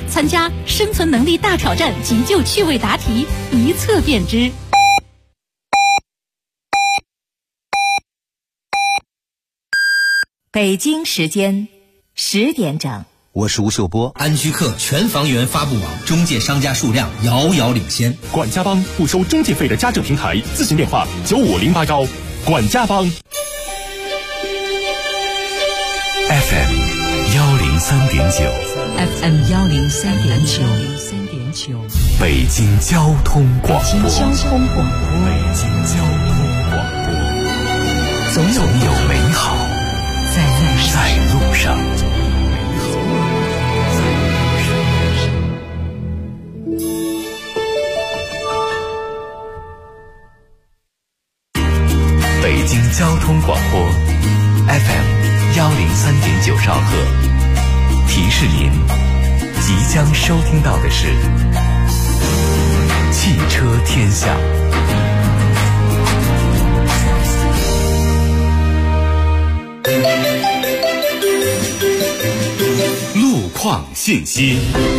参加生存能力大挑战急救趣味答题，一测便知。 北京时间10点整， 我是吴秀波。 安居客全房源发布网中介商家数量遥遥领先， 管家帮不收中介费的家政平台，咨询电话9508管家帮。 FM 103.9 FM 103.9， 北京交通广播。 北京交通广播，总有美好在路上。 北京交通广播 FM 103.9兆赫，提示您即将收听到的是汽车天下。路况信息。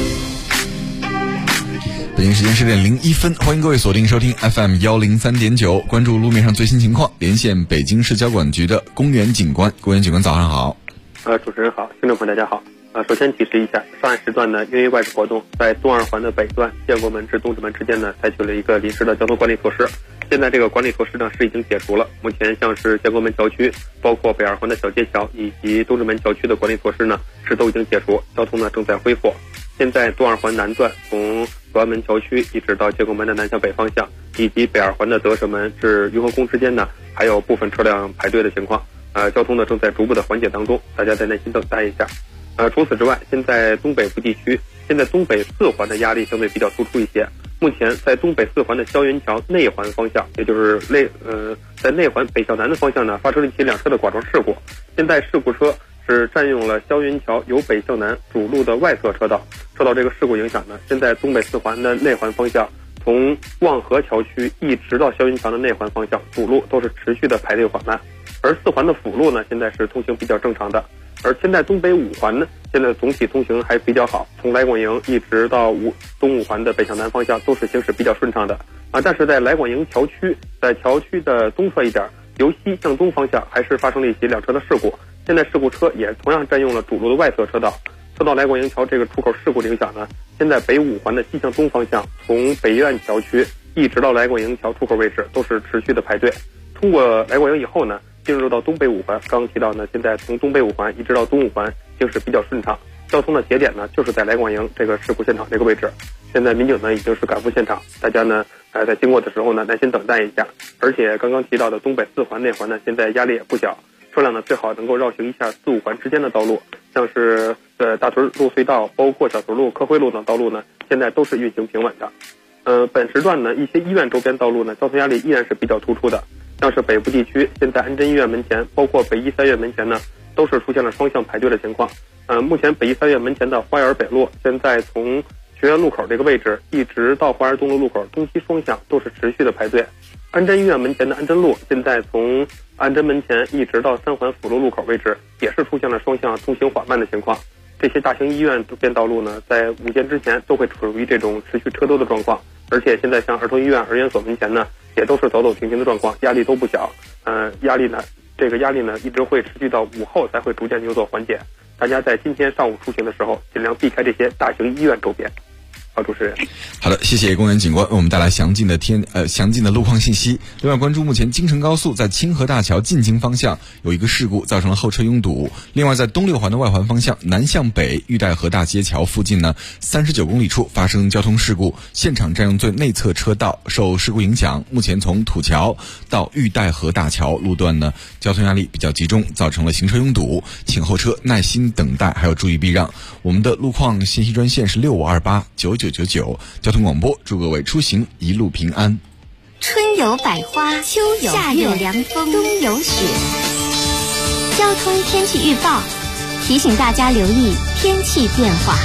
北京时间10点01分，欢迎各位锁定收听 FM 103.9，关注路面上最新情况，连线北京市交管局的公园警官。公园警官早上好。 主持人好，听众朋友大家好。首先提示一下，上岸时段呢，因为外事活动，在东二环的北段建国门至东直门之间呢，采取了一个临时的交通管理措施。现在这个管理措施呢是已经解除了，目前像是建国门桥区，包括北二环的小街桥以及东直门桥区的管理措施呢是都已经解除，交通呢正在恢复。现在东二环南段从左安门桥区一直到建国门的南向北方向，以及北二环的德胜门至雍和宫之间呢，还有部分车辆排队的情况。交通呢正在逐步的缓解当中，大家再耐心等待一下。除此之外，现在东北部地区，现在东北4环的压力相对比较突出一些。目前在东北4环的萧云桥内环方向，也就是在内环北向南的方向呢，发生了一起两车的剐撞事故。现在事故车是占用了萧云桥由北向南主路的外侧车道，受到这个事故影响呢，现在东北4环的内环方向，从望河桥区一直到萧云桥的内环方向，主路都是持续的排队缓慢。而4环的辅路呢，现在是通行比较正常的。而现在东北5环呢，现在总体通行还比较好，从来广营一直到东5环的北向南方向都是行驶比较顺畅的但是在来广营桥区，在桥区的东侧一点，由西向东方向还是发生了一起两车的事故。现在事故车也同样占用了主路的外侧车道。受到来广营桥这个出口事故的影响呢，现在北5环的西向东方向，从北苑桥区一直到来广营桥出口位置都是持续的排队。通过来广营以后呢，进入到东北5环，刚刚提到呢，现在从东北5环一直到东5环行驶比较顺畅，交通的节点呢就是在来广营这个事故现场这个位置。现在民警呢已经是赶赴现场，大家呢在经过的时候呢耐心等待一下。而且刚刚提到的东北4环内环呢，现在压力也不小，车辆呢最好能够绕行一下4、5环之间的道路，像是大屯路隧道，包括小屯路、科辉路等道路呢，现在都是运行平稳的。本时段呢，一些医院周边道路呢，交通压力依然是比较突出的。像是北部地区，现在安贞医院门前，包括北医3院门前呢，都是出现了双向排队的情况。目前北医3院门前的花园北路，现在从学院路口这个位置一直到花园东路路口东西双向都是持续的排队。安贞医院门前的安贞路，现在从安贞门前一直到3环辅路路口位置，也是出现了双向通行缓慢的情况。这些大型医院周边道路呢，在午间之前都会处于这种持续车多的状况。而且现在像儿童医院、儿研所门前呢，也都是走走停停的状况，压力都不小。这个压力呢，一直会持续到午后才会逐渐有所缓解。大家在今天上午出行的时候，尽量避开这些大型医院周边。好，主持人。 好的，谢谢公园警官为我们带来详尽的路况信息。另外，关注目前京承高速在清河大桥进京方向有一个事故，造成了后车拥堵。另外，在东6环的外环方向南向北玉带河大街桥附近呢，39公里处发生交通事故，现场占用最内侧车道，受事故影响，目前从土桥到玉带河大桥路段呢，交通压力比较集中，造成了行车拥堵，请后车耐心等待，还有注意避让。我们的路况信息专线是65289999，交通广播，祝各位出行一路平安。 春有百花，秋有夏有凉风，冬有雪。交通天气预报提醒大家留意天气变化。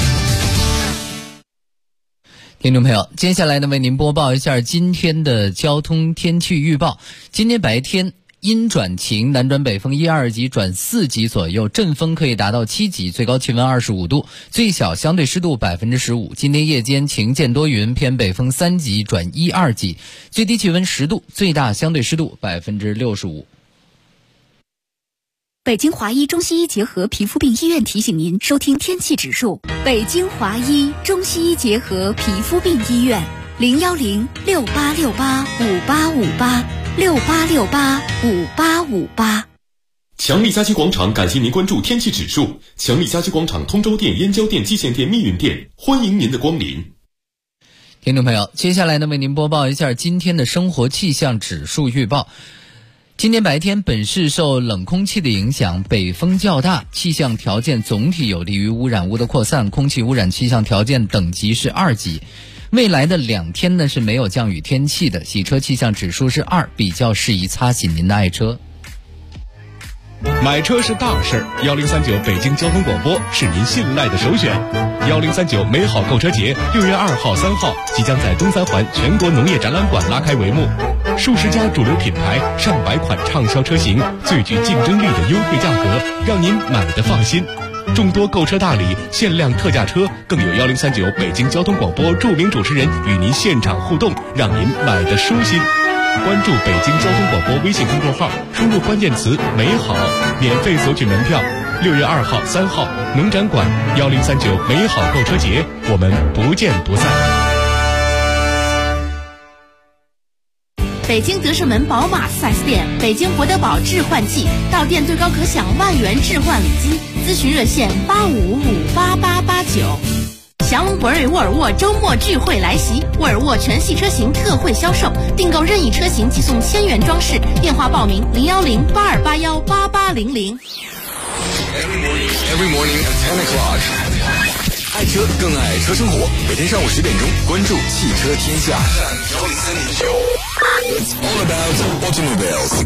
听众朋友，接下来呢为您播报一下今天的交通天气预报。今天白天阴转晴，南转北风1、2级转4级左右，阵风可以达到7级，最高气温25度，最小相对湿度15%。今天夜间晴间多云，偏北风3级转1、2级，最低气温10度，最大相对湿度65%。 北京华医中西医结合皮肤病医院提醒您收听天气指数。北京华医中西医结合皮肤病医院，010-6868-5858，6868-5858。 强力家居广场感谢您关注天气指数。强力家居广场通州店、燕郊店、蓟县店、密云店，欢迎您的光临。 听众朋友，接下来呢，为您播报一下今天的生活气象指数预报。今天白天，本市受冷空气的影响，北风较大，气象条件总体有利于污染物的扩散，空气污染气象条件等级是2级。未来的2天呢是没有降雨天气的，洗车气象指数是2，比较适宜擦洗您的爱车。 买车是大事，1039北京交通广播是您信赖的首选。1039美好购车节6月2号、3号即将在东三环全国农业展览馆拉开帷幕，数十家主流品牌、上百款畅销车型，最具竞争力的优惠价格，让您买得放心。众多购车大礼、限量特价车，更有1039北京交通广播著名主持人与您现场互动，让您买得舒心。关注北京交通广播微信公众号，输入关键词“美好”，免费索取门票。6月2号、3号，农展馆1039美好购车节，我们不见不散。 北京德胜门宝马 4S 店，北京博德堡置换季，到店最高可享10000元置换礼金，咨询热线85558889。祥龙博瑞沃尔沃周末聚会来袭，沃尔沃全系车型特惠销售，订购任意车型即送1000元装饰，电话报名01082818800。 Every morning at 10 o'clock， 爱车更爱车生活。每天上午10点钟，关注汽车天下。It's all about automobiles。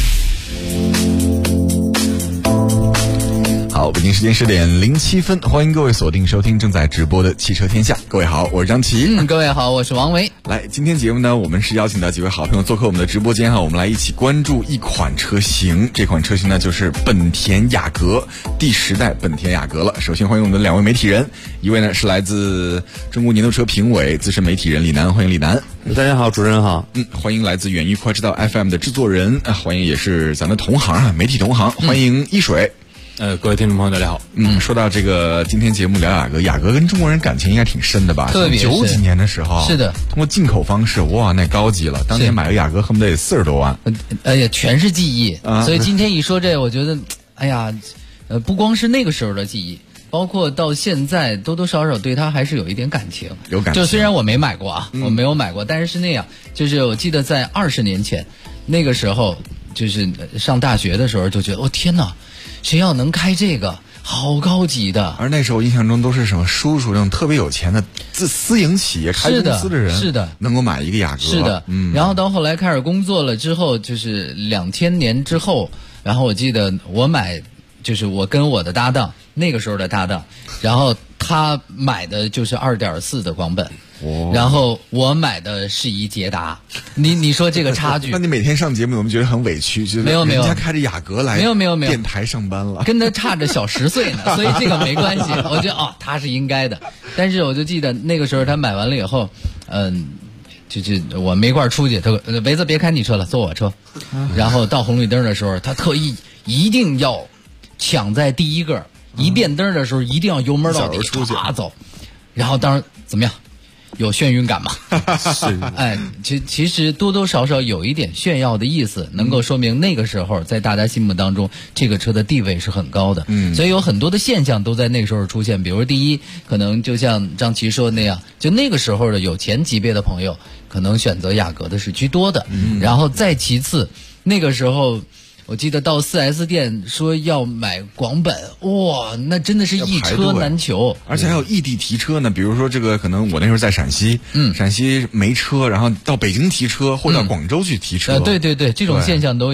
好，北京时间10点07分，欢迎各位锁定收听正在直播的汽车天下。各位好，我是张琪。 各位好，我是王维。 来，今天节目呢，我们是邀请到几位好朋友做客我们的直播间哈，我们来一起关注一款车型。这款车型呢，就是本田雅阁第10代本田雅阁了。首先欢迎我们的2位媒体人，一位呢是来自中国年度车评委资深媒体人李楠，欢迎李楠。 大家好，主持人好。 欢迎来自远域快知道 FM 的制作人，欢迎也是咱的同行媒体同行，欢迎一水。 各位听众朋友大家好。 说到这个今天节目聊雅阁，雅阁跟中国人感情应该挺深的吧？ 特别是 90几年的时候， 是的， 通过进口方式，哇，那高级了。当年买个雅阁恨不得得40多万。 哎呀，全是记忆所以今天一说这，我觉得，哎呀，不光是那个时候的记忆，包括到现在多多少少对他还是有一点感情。 有感情。 就虽然我没买过啊，我没有买过，但是那样，就是我记得在20年前，那个时候就是上大学的时候，就觉得，哦天哪！谁要能开这个，好高级的。 而那时候印象中都是什么叔叔那种特别有钱的私营企业开公司的人， 是的， 能够买一个雅阁。 是的，然后到后来开始工作了之后，就是2000年之后，然后我记得我买，就是我跟我的搭档，那个时候的搭档，然后他买的就是2.4的广本。然后我买的是一捷达，你说这个差距？ 那你每天上节目，我们觉得很委屈，就是没有人家开着雅阁来没有电台上班了， 跟他差着小10岁呢，所以这个没关系。我觉得他是应该的，但是我就记得那个时候他买完了以后，就是我们一块儿出去，他说维子别开你车了，坐我车。然后到红绿灯的时候，他特意一定要抢在第一个，一变灯的时候一定要油门到底，唰走。然后当然怎么样？有眩晕感吗？ 是， 其实多多少少有一点炫耀的意思，能够说明那个时候在大家心目当中，这个车的地位是很高的。所以有很多的现象都在那个时候出现。比如第一，可能就像张琪说的那样，就那个时候的有钱级别的朋友，可能选择雅阁的是居多的。然后再其次，那个时候。我记得到 4S 店说要买广本，哇，那真的是一车难求， 而且还有异地提车呢。比如说这个，可能我那时候在陕西，陕西没车，然后到北京提车，或者到广州去提车。 对，这种现象都有。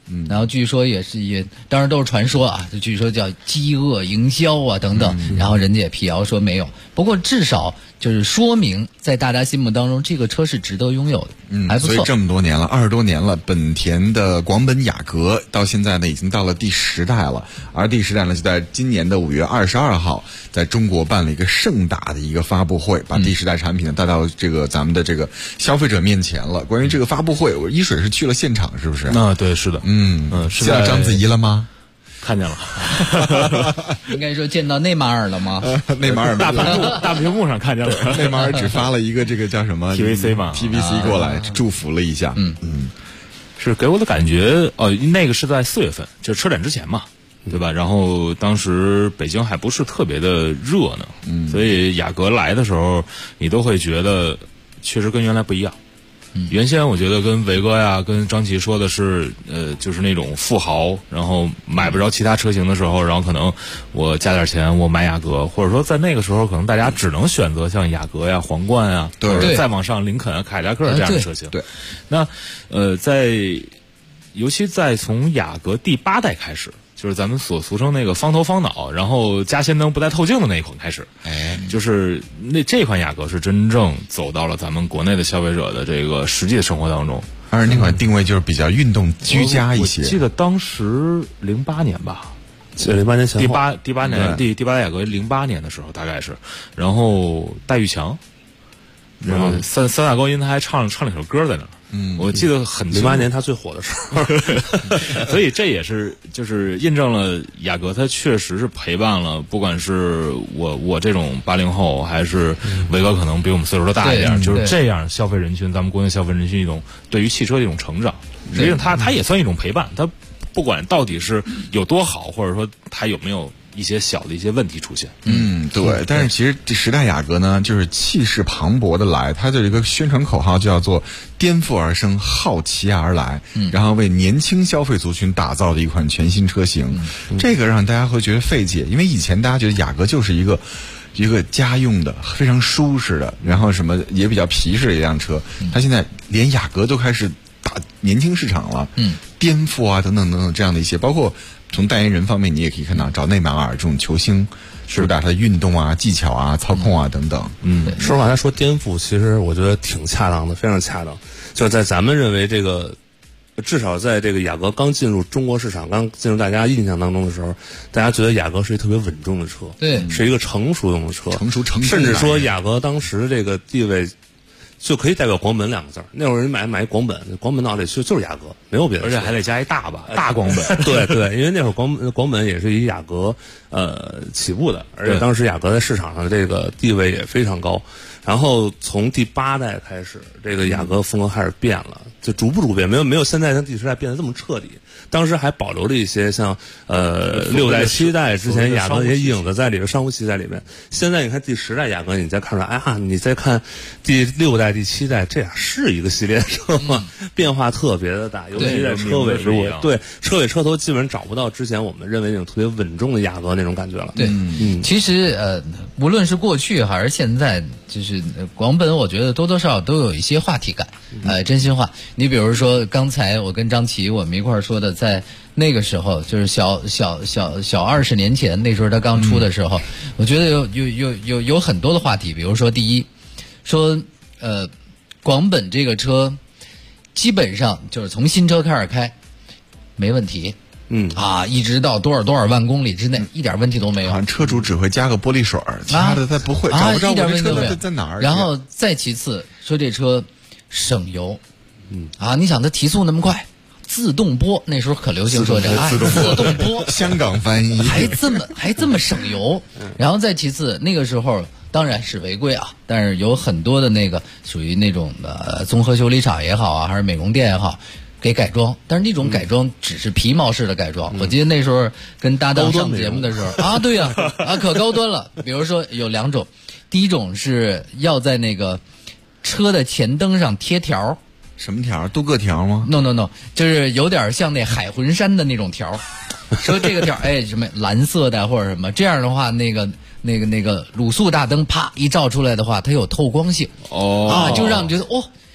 然后据说也当然都是传说啊，就据说叫饥饿营销啊等等，然后人家也辟谣说没有。不过至少就是说明在大家心目当中，这个车是值得拥有的，还不错。 所以这么多年了，20多年了，本田的广本雅阁到现在呢已经到了第10代了，而第10代呢就在今年的5月22号在中国办了一个盛大的一个发布会，把第10代产品呢带到这个咱们的这个消费者面前了。关于这个发布会，一水是去了现场，是不是？ 对，是的。 见到章子怡了吗？ 看见了。 应该说见到内马尔了吗？ 内马尔大屏幕上看见了。 内马尔只发了一个这个叫什么 PVC 嘛 ，PVC 过来祝福了一下。 是给我的感觉那个是在4月份，就是车展之前嘛，对吧？然后当时北京还不是特别的热呢，所以雅阁来的时候，你都会觉得确实跟原来不一样。原先我觉得跟维哥呀、跟张琪说的是，就是那种富豪，然后买不着其他车型的时候，然后可能我加点钱我买雅阁，或者说在那个时候可能大家只能选择像雅阁呀、皇冠呀，或者再往上林肯啊、凯迪拉克这样的车型。 对， 那尤其在从雅阁第8代开始。就是咱们所俗称那个方头方脑，然后加氙灯不带透镜的那一款开始，就是这款雅阁是真正走到了咱们国内的消费者的这个实际的生活当中。 而那款定位就是比较运动居家一些。 我记得当时08年吧 ，08年前后， 第八年第8代雅阁08年的时候大概是，然后戴玉强，然后三大高音他还唱了一首歌在那儿。我记得很清楚 08年他最火的时候， 所以这也是就是印证了雅阁它确实是陪伴了，不管是我这种80后，还是维哥可能比我们岁数都大一点，就是这样消费人群，咱们国内消费人群一种对于汽车的一种成长，实际上它也算一种陪伴，它不管到底是有多好，或者说它有没有一些小的一些问题出现。 对。但是其实这10代雅阁呢，就是气势磅礴的来，它的一个宣传口号叫做颠覆而生，好骑而来，然后为年轻消费族群打造的一款全新车型。这个让大家会觉得费解，因为以前大家觉得雅阁就是一个家用的非常舒适的，然后什么也比较皮实的一辆车，它现在连雅阁都开始打年轻市场了，颠覆啊等等等等这样的一些，包括从代言人方面，你也可以看到找内马尔这种球星，主打他的运动啊、技巧啊、操控啊等等。 说实话，他说颠覆，其实我觉得挺恰当的，非常恰当。就是在咱们认为这个，至少在这个雅阁刚进入中国市场、刚进入大家印象当中的时候，大家觉得雅阁是一个特别稳重的车， 对， 是一个成熟用的车， 甚至说雅阁当时这个地位。就可以代表广本2个字。那会儿人买广本到底就是雅阁，没有别的， 而且还得加一大吧，大广本。 对，因为那会儿广本也是以雅阁起步的，而且当时雅阁在市场上这个地位也非常高。然后从第8代开始，这个雅阁风格开始变了，就逐步变，没有现在像第10代变得这么彻底。当时还保留了一些像6代7代之前雅阁一些影子在里边，商务气在里面。现在你看第10代雅阁，你再看出来，你再看第6代、第7代，这俩是一个系列车吗？变化特别的大，尤其在车尾部位，对车尾车头基本上找不到之前我们认为那种特别稳重的雅阁那种感觉了。 对，其实无论是过去还是现在，就是广本，我觉得多多少少都有一些话题感，真心话。你比如说刚才我跟张琪我们一块儿说的，在那个时候就是小20年前，那时候他刚出的时候，我觉得有很多的话题。比如说第一，说广本这个车基本上就是从新车开始开没问题。一直到多少万公里之内，一点问题都没有。 车主只会加个玻璃水，其他的他不会，找不着我这车在哪儿。 然后再其次说这车省油，你想它提速那么快，自动波那时候可流行说这个自动波， 香港翻译还这么省油。然后再其次那个时候当然是违规啊，但是有很多的那个属于那种综合修理厂也好啊，还是美容店也好。给改装，但是那种改装只是皮毛式的改装。我记得那时候跟搭档上节目的时候对呀，可高端了。比如说有2种，第一种是要在那个车的前灯上贴条。 什么条？镀铬条吗 ？No， 就是有点像那海魂衫的那种条。说这个条，什么蓝色的或者什么，这样的话，那个卤素大灯啪一照出来的话，它有透光性。就让你觉得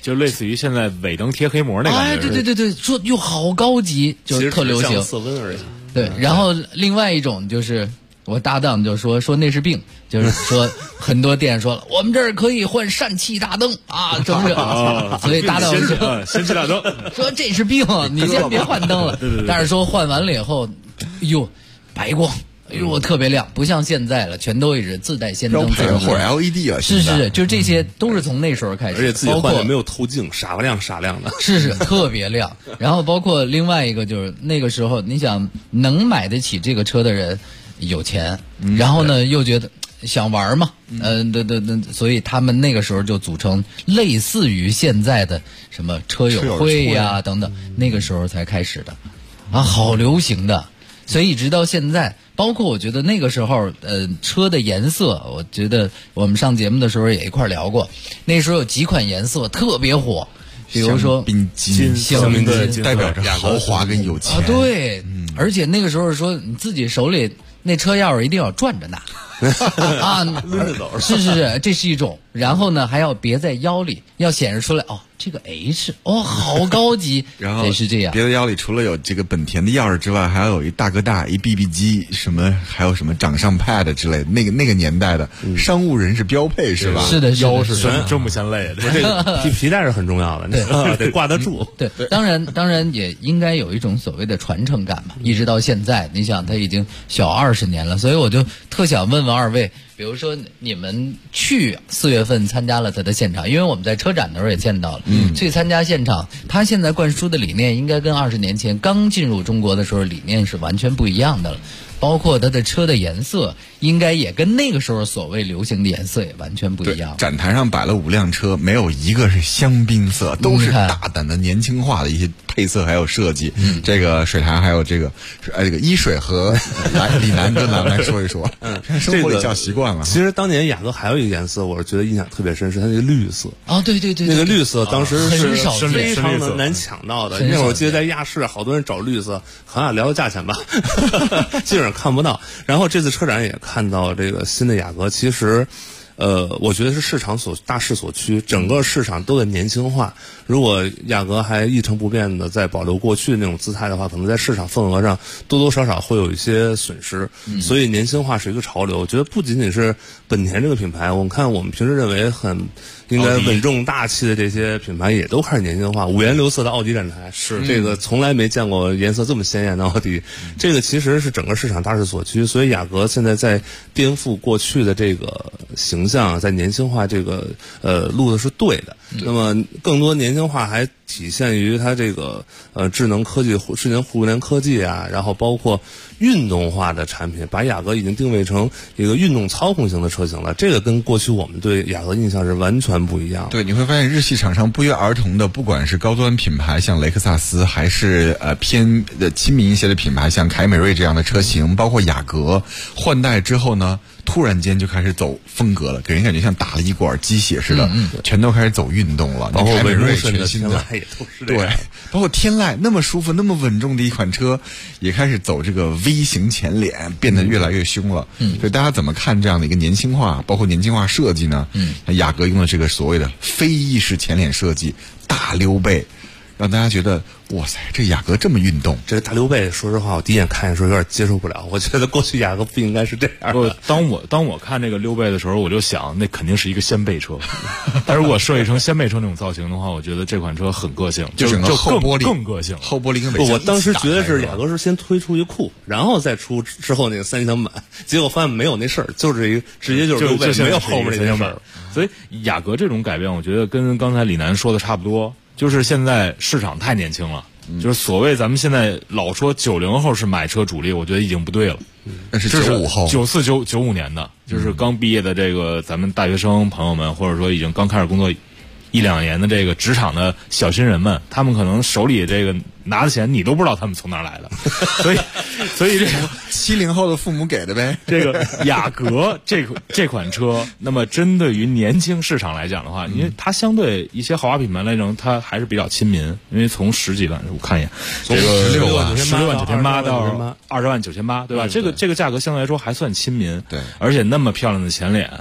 就类似于现在尾灯贴黑膜那感觉。 哎，对，说又好高级，就是特流行。 色温而已。 对，然后另外一种就是我搭档就说那是病，就是说很多店说了，我们这儿可以换疝气大灯啊，什么所以搭档说疝气大灯， 说这是病，你先别换灯了。 对。 但是说换完了以后，哟，白光。特别亮，不像现在了，全都是自带氙灯， 或者 LED 了。 是，就这些都是从那时候开始， 而且自己换的没有透镜，傻亮的。 是特别亮。然后包括另外一个就是那个时候，你想能买得起这个车的人有钱，然后呢又觉得想玩嘛，所以他们那个时候就组成类似于现在的什么车友会呀等等，那个时候才开始的，好流行的。所以一直到现在，包括我觉得那个时候，车的颜色，我觉得我们上节目的时候也一块聊过，那时候有几款颜色特别火，比如说冰金、 香槟金， 代表着豪华跟有钱。 对，而且那个时候说你自己手里那车钥匙一定要转着拿。 抡着走。 是，这是一种。然后呢，还要别在腰里，要显示出来这个 H 好高级， 然后也是这样。 别的腰里除了有这个本田的钥匙之外，还要有一大哥大、一 BB 机，还有什么掌上 pad 之类的，那个年代的商务人士标配是吧？ 是的， 腰是真不嫌累的。 这个皮带是很重要的，得挂得住。 对，当然也应该有一种所谓的传承感嘛。一直到现在，你想他已经小20年了，所以我就特想问问二位。比如说你们去4月份参加了他的现场，因为我们在车展的时候也见到了，去参加现场，他现在灌输的理念应该跟20年前刚进入中国的时候理念是完全不一样的了，包括它的车的颜色应该也跟那个时候所谓流行的颜色也完全不一样。 展台上摆了5辆车，没有一个是香槟色，都是大胆的年轻化的一些配色还有设计。这个水台还有这个一水和李楠跟咱们来说一说。生活里叫习惯了。 其实当年雅阁还有一个颜色，我是觉得印象特别深，是它那个绿色。 对， 那个绿色当时是非常的难抢到的。那会儿我记得在亚市，好多人找绿色，好像聊聊价钱吧，基本上看不到。然后这次车展也看到这个新的雅阁，其实我觉得是大势所趋，整个市场都在年轻化。如果雅阁还一成不变的在保留过去的那种姿态的话，可能在市场份额上多多少少会有一些损失。所以年轻化是一个潮流。我觉得不仅仅是本田这个品牌，我看我们平时认为很应该稳重大气的这些品牌也都开始年轻化。五颜六色的奥迪展台，是这个从来没见过颜色这么鲜艳的奥迪。这个其实是整个市场大势所趋，所以雅阁现在在颠覆过去的这个形象，在年轻化这个路子是对的。那么更多年轻化还体现于它这个智能科技、智能互联科技啊，然后包括运动化的产品，把雅阁已经定位成一个运动操控型的车型了。这个跟过去我们对雅阁印象是完全不一样的。 对，你会发现日系厂商不约而同的，不管是高端品牌像雷克萨斯，还是偏亲民一些的品牌像凯美瑞这样的车型，包括雅阁换代之后呢，突然间就开始走风格了，给人感觉像打了一管鸡血似的，全都开始走运动了。 包括凯美瑞全新的也都是这样。 对，包括天籁那么舒服、那么稳重的一款车，也开始走这个 V 型前脸，变得越来越凶了。所以大家怎么看这样的一个年轻化，包括年轻化设计呢？雅阁用的这个所谓的非意式前脸设计，大溜背，让大家觉得哇塞，这雅阁这么运动。 这个大溜背，说实话，我第一眼看的时候有点接受不了。我觉得过去雅阁不应该是这样的。 当我看这个溜背的时候，我就想，那肯定是一个掀背车。但如果设计成掀背车那种造型的话，我觉得这款车很个性， 就后玻璃更个性。 后玻璃跟尾箱。 我当时觉得是雅阁是先推出一库，然后再出之后那个3厢版，结果发现没有那事儿，就是一个直接就是溜背，没有后面那件事儿。 所以雅阁这种改变，我觉得跟刚才李楠说的差不多。就是现在市场太年轻了，就是所谓咱们现在老说90后是买车主力，我觉得已经不对了。 那是95后 ，94、95年的，就是刚毕业的这个咱们大学生朋友们，或者说已经刚开始工作1-2年的这个职场的小新人们，他们可能手里这个拿的钱你都不知道他们从哪儿来的，所以这个 70后的父母给的呗。 这个雅阁这款车，那么针对于年轻市场来讲的话，因为它相对一些豪华品牌来讲，它还是比较亲民，因为从10几万，我看一眼，这个 16万 9,800到20万9,800，对吧？这个价格相对来说还算亲民， 对， 而且那么漂亮的前脸。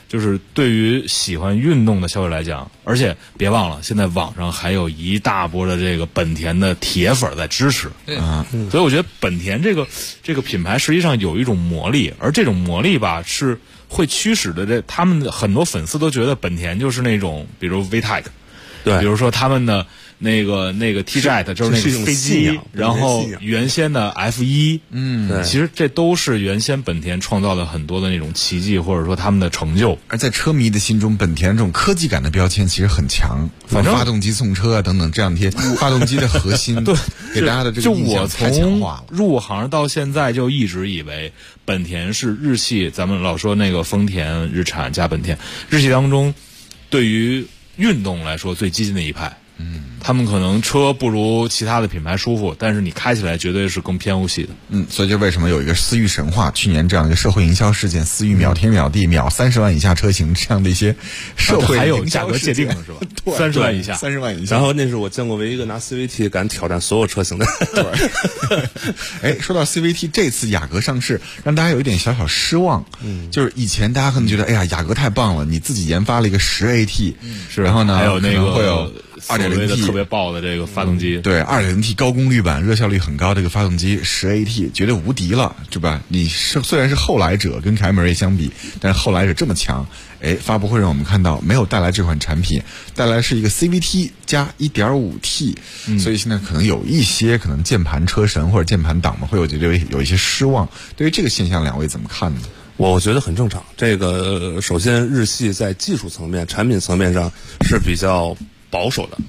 就是对于喜欢运动的消费来讲，而且别忘了，现在网上还有一大波的这个本田的铁粉在支持，所以我觉得本田这个品牌实际上有一种魔力，而这种魔力吧是会驱使的他们的很多粉丝都觉得本田就是那种，比如 VTEC， 对，比如说他们的那个 T-Jet 就是那个飞机，然后原先的 F1，其实这都是原先本田创造了很多的那种奇迹，或者说他们的成就。 而在车迷的心中，本田这种科技感的标签其实很强，反正发动机送车啊等等，这两天发动机的核心对给大家的这个印象太强化了。 就我从入行到现在就一直以为本田是日系，咱们老说那个丰田、日产加本田，日系当中对于运动来说最激进的一派。他们可能车不如其他的品牌舒服，但是你开起来绝对是更偏欧系的。 所以就为什么有一个思域神话，去年这样一个社会营销事件，思域秒天秒地秒30万以下车型这样的一些社会还有价格界定了是吧？30万以下 ，30万以下。 然后那是我见过唯一一个拿 CVT 敢挑战所有车型的。 对，说到 CVT， 这次雅阁上市让大家有一点小小失望。就是以前大家可能觉得，哎呀，雅阁太棒了，你自己研发了一个10AT，然后呢， 还有那个会有2.0T 特别爆的这个发动机， 对 2.0T 高功率版，热效率很高的一个发动机10AT绝对无敌了，对吧？你虽然是后来者，跟凯美瑞相比，但是后来者这么强，发布会让我们看到没有带来这款产品，带来是一个 CVT 加 1.5T，所以现在可能有一些可能键盘车神或者键盘党们会有一些失望。对于这个现象，两位怎么看呢？ 我觉得很正常。这个首先日系在技术层面、产品层面上是比较保守的，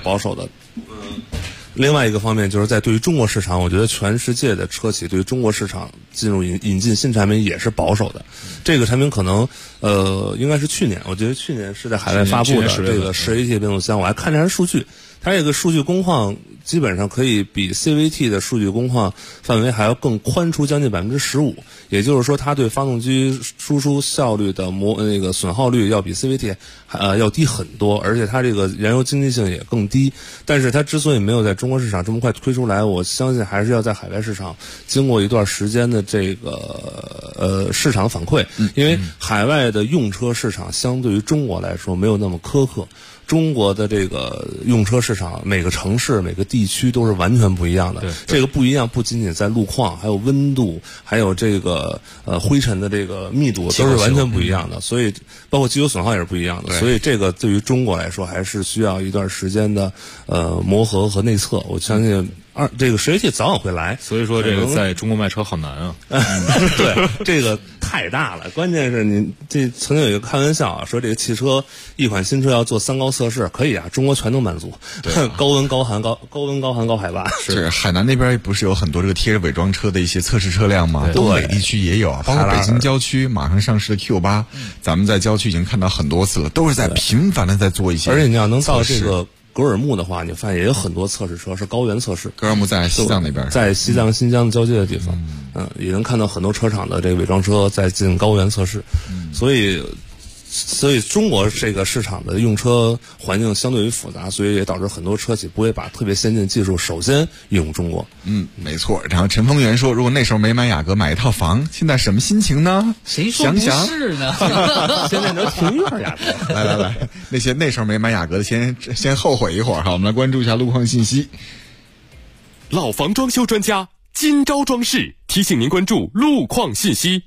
另外一个方面就是在对于中国市场，我觉得全世界的车企对于中国市场进入引进新产品也是保守的。这个产品可能应该是去年，我觉得去年是在海外发布的这个10AT 变速箱，我还看了一下数据，它这个数据工况基本上可以比 CVT 的数据工况范围还要更宽出将近15%，也就是说它对发动机输出效率的那个损耗率要比 CVT 要低很多，而且它这个燃油经济性也更低。但是它之所以没有在中国市场这么快推出来，我相信还是要在海外市场经过一段时间的这个市场反馈，因为海外的用车市场相对于中国来说没有那么苛刻。中国的这个用车市场，每个城市、每个地区都是完全不一样的。这个不一样不仅仅在路况，还有温度，还有这个灰尘的这个密度都是完全不一样的。所以包括机油损耗也是不一样的。所以这个对于中国来说，还是需要一段时间的磨合和内测。我相信这个10AT早晚会来。 所以说这个在中国卖车好难啊。 对，这个太大了。关键是你这曾经有一个开玩笑啊，说这个汽车一款新车要做3高测试，可以啊，中国全都满足。高温、高寒、高海拔。 是海南那边不是有很多这个贴着伪装车的一些测试车辆吗？东北地区也有啊，包括北京郊区马上上市的 Q8，咱们在郊区已经看到很多次了，都是在频繁的在做一些。 而且你要能到这个格尔木的话，你发现也有很多测试车是高原测试。 格尔木在西藏那边， 在西藏、新疆交接的地方，也能看到很多车厂的这个伪装车在进行高原测试。所以中国这个市场的用车环境相对于复杂，所以也导致很多车企不会把特别先进的技术首先应用中国。 没错。然后陈峰源说，如果那时候没买雅阁，买一套房，现在什么心情呢？ 谁说不是呢？ 现在能停一会雅阁。 来，那时候没买雅阁的先后悔一会儿哈。我们来关注一下路况信息。 老房装修专家金招装饰提醒您关注路况信息。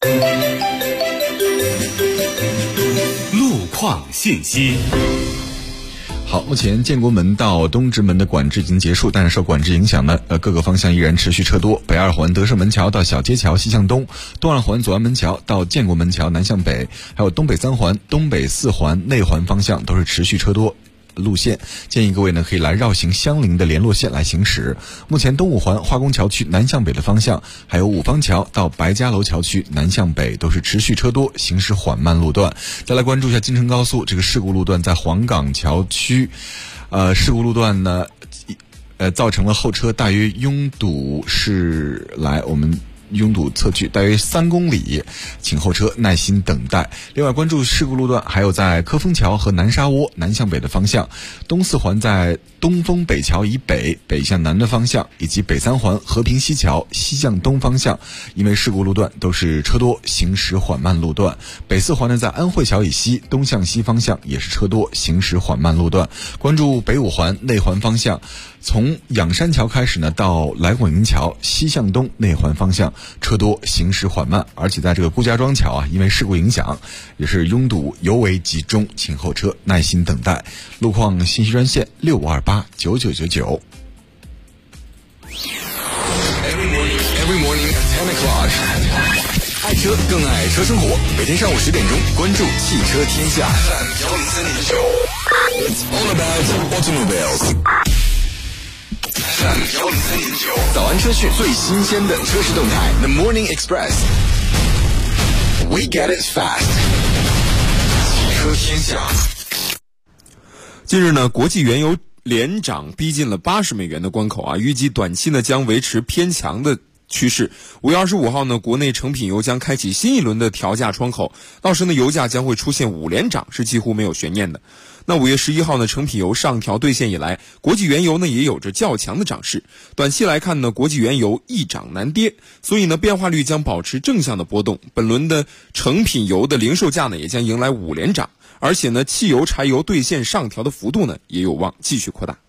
路况信息。 好，目前建国门到东直门的管制已经结束，但是受管制影响呢，各个方向依然持续车多。北二环德胜门桥到小街桥西向东，东二环左安门桥到建国门桥南向北，还有东北3环、东北4环内环方向都是持续车多路线，建议各位呢可以来绕行相邻的联络线来行驶。目前东五环化工桥区南向北的方向，还有五方桥到白家楼桥区南向北都是持续车多，行驶缓慢路段。再来关注一下京承高速这个事故路段，在黄岗桥区，事故路段呢，造成了后车大约拥堵，是来我们拥堵测距大约3公里，请后车耐心等待。另外关注事故路段还有在科丰桥和南沙窝南向北的方向，东四环在东风北桥以北北向南的方向，以及北三环和平西桥西向东方向，因为事故路段都是车多行驶缓慢路段。北四环呢在安慧桥以西东向西方向也是车多行驶缓慢路段。关注北五环内环方向，从仰山桥开始呢到来广营桥西向东内环方向车多行驶缓慢，而且在这个顾家庄桥啊，因为事故影响也是拥堵尤为集中，请后车耐心等待。路况信息专线65289999。 Every morning at 10 o'clock. 爱车更爱车生活，每天上午10点钟关注汽车天下。It's all about automobiles. 早安车讯，最新鲜的车市动态。The Morning Express. We get it fast. 汽车天下。 近日呢，国际原油连涨逼近了80美元的关口啊，预计短期呢将维持偏强的趋势。5月25号呢，国内成品油将开启新一轮的调价窗口，到时呢油价将会出现5连涨，是几乎没有悬念的。那5月11号呢，成品油上调兑现以来，国际原油呢也有着较强的涨势。短期来看呢，国际原油易涨难跌，所以呢变化率将保持正向的波动。本轮的成品油的零售价呢也将迎来5连涨，而且呢汽油柴油兑现上调的幅度呢也有望继续扩大。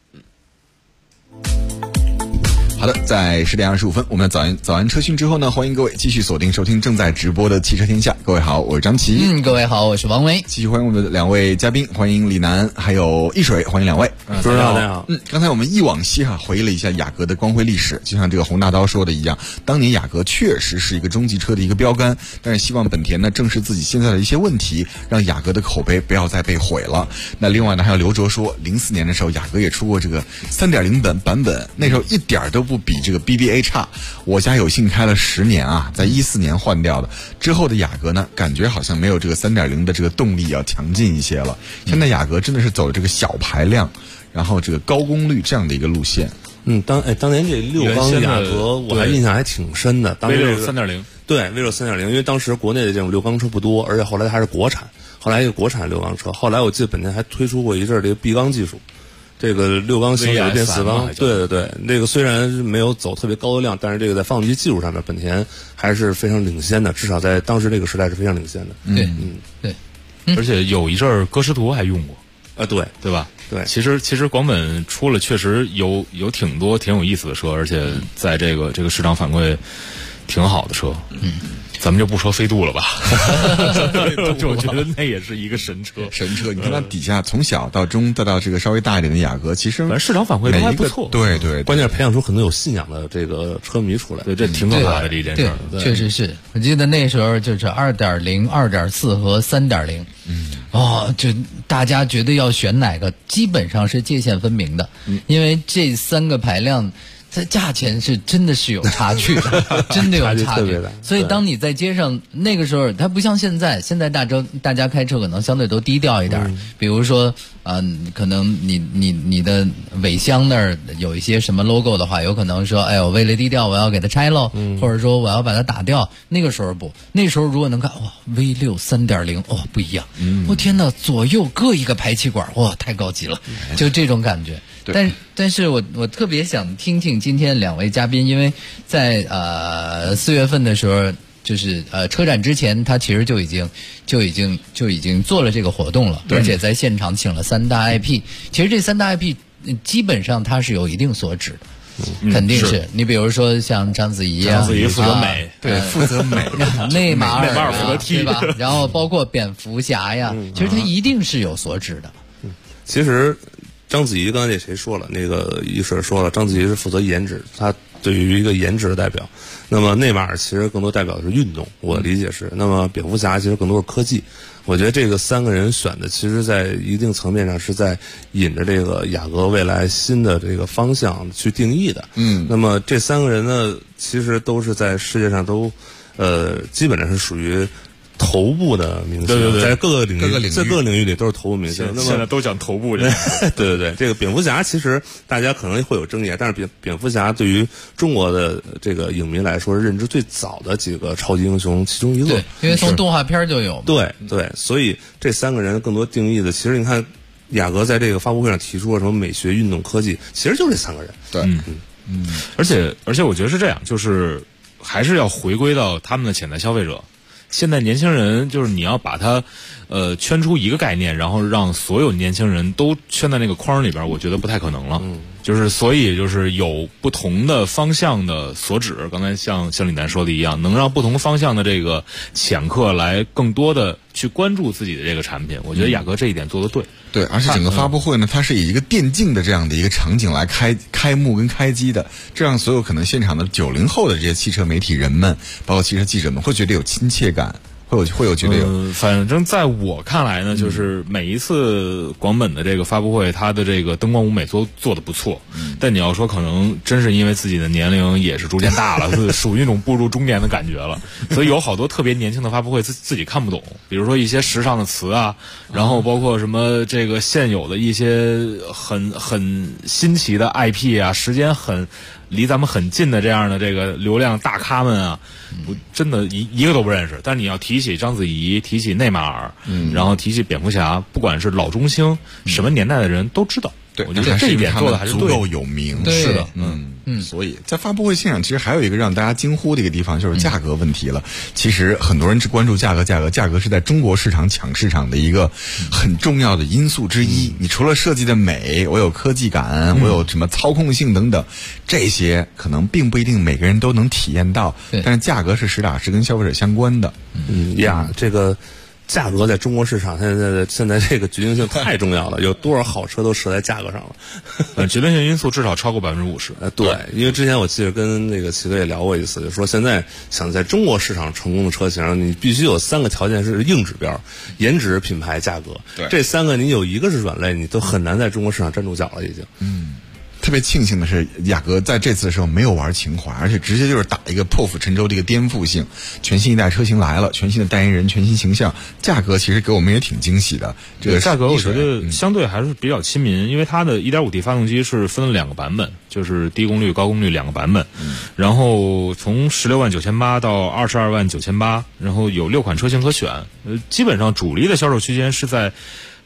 好的，在10点25分，我们的早安车讯之后呢，欢迎各位继续锁定收听正在直播的汽车天下。各位好，我是张琪。 各位好，我是王维。 继续欢迎我们的2位嘉宾，欢迎李楠还有易水，欢迎2位。 主持人好，大家好。 刚才我们忆往昔回忆了一下雅阁的光辉历史，就像这个洪大刀说的一样，当年雅阁确实是一个中级车的一个标杆，但是希望本田呢正视自己现在的一些问题，让雅阁的口碑不要再被毁了。那另外呢，还有刘卓说，04年的时候雅阁也出过这个 3.0 版本，那时候一点都不比这个 BBA 差。我家有幸开了10年啊，在14年换掉的。之后的雅阁呢，感觉好像没有这个 3.0 的这个动力要强劲一些了。现在雅阁真的是走这个小排量，然后这个高功率这样的一个路线。 当年这6缸雅阁我还印象还挺深的。 V6 3.0， 对 V6 3.0，因为当时国内的这种6缸车不多，而且后来还是国产，后来一个国产6缸车。后来我记得本田还推出过一阵这个 B 缸技术。这个6缸行驶变4缸，对，那个虽然没有走特别高的量，但是这个在发动机技术上面，本田还是非常领先的，至少在当时这个时代是非常领先的。 对， 而且有一阵儿歌诗图还用过，对吧？ 对， 其实广本出了确实有挺多挺有意思的车，而且在这个市场反馈挺好的车。咱们就不说飞度了吧，我觉得那也是一个神车。 你看它底下从小到中再到这个稍微大一点的雅阁，其实市场反馈都还不错。 对， 关键是培养出很多有信仰的这个车迷出来。 对，这挺可怕的这一件事。 对，确实是我记得那时候就是 2.0、2.4 和 3.0。就大家觉得要选哪个，基本上是界限分明的，因为这3个排量。它价钱是真的是有差距的，真的有差距。所以当你在街上那个时候，它不像现在大家开车可能相对都低调一点。比如说可能你的尾箱那儿有一些什么 logo 的话，有可能说，哎呦，为了低调我要给它拆了，或者说我要把它打掉。那个时候不，那时候如果能看哇 V6 3.0， 不一样。我天哪，左右各一个排气管，哇，太高级了，就这种感觉。但是我特别想听听今天2位嘉宾，因为在4月份的时候，就是车展之前，他其实就已经做了这个活动了，而且在现场请了3大 IP。其实这3大 IP 基本上它是有一定所指的。肯定是你比如说像章子怡负责美， 对，负责美， 内马尔负责 T， 对吧？然后包括蝙蝠侠呀，其实它一定是有所指的。 其实章子怡刚才谁说了？那个一水说了，章子怡是负责颜值，她对于一个颜值的代表。那么内马尔其实更多代表的是运动，我的理解是。那么蝙蝠侠其实更多是科技。我觉得这个3个人选的，其实在一定层面上是在引着这个雅阁未来新的这个方向去定义的。那么这3个人呢，其实都是在世界上都基本上是属于头部的明星， 对， 在各个领域里都是头部明星。那么现在都讲头部人。 对，这个蝙蝠侠其实大家可能会有争议，但是蝙蝠侠对于中国的这个影迷来说，是认知最早的几个超级英雄其中一个。 对，因为从动画片就有。 对，所以这3个人更多定义的，其实你看雅阁在这个发布会上提出了什么美学、运动、科技，其实就这3个人。 对， 而且我觉得是这样，就是还是要回归到他们的潜在消费者。现在年轻人就是你要把它，圈出一个概念，然后让所有年轻人都圈在那个框里边，我觉得不太可能了。就是所以就是有不同的方向的所指，刚才像李楠说的一样，能让不同方向的这个潜客来更多的去关注自己的这个产品。我觉得雅阁这一点做得对。 对，而且整个发布会呢，它是以一个电竞的这样的一个场景来开幕跟开机的，这让所有可能现场的90后的这些汽车媒体人们，包括汽车记者们，会觉得有亲切感。会有觉得有， 反正在我看来呢，就是每一次广本的这个发布会，它的这个灯光舞美做得不错。但你要说可能真是因为自己的年龄也是逐渐大了，是属于那种步入中年的感觉了，所以有好多特别年轻的发布会自己看不懂，比如说一些时尚的词啊，然后包括什么这个现有的一些很新奇的 IP 啊，时间离咱们很近的这样的这个流量大咖们啊，我真的一个都不认识。但你要提起章子怡，提起内马尔，然后提起蝙蝠侠，不管是老中青，什么年代的人都知道。 对， 我觉得这一点做的还是足够有名。 是的， 所以在发布会现场，其实还有一个让大家惊呼的一个地方，就是价格问题了。其实很多人只关注价格是在中国市场抢市场的一个很重要的因素之一。你除了设计的美，我有科技感，我有什么操控性等等，这些可能并不一定每个人都能体验到。但是价格是实打实跟消费者相关的。 这个价格在中国市场现在这个决定性太重要了，有多少好车都折在价格上了。 决定性因素至少超过50%。 对，因为之前我记得跟那个齐哥也聊过一次，就说现在想在中国市场成功的车型，你必须有3个条件是硬指标：颜值、品牌、价格。 对， 这3个你有一个是软肋，你都很难在中国市场站住脚了，已经。 特别庆幸的是，雅阁在这次的时候没有玩情怀，而且直接就是打一个破釜沉舟的一个颠覆性。全新一代车型来了，全新的代言人，全新形象，价格其实给我们也挺惊喜的。这个价格我觉得相对还是比较亲民，因为它的 1.5T 发动机是分了2个版本，就是低功率、高功率2个版本。然后从16.98万到22.98万，然后有6款车型可选。基本上主力的销售区间是在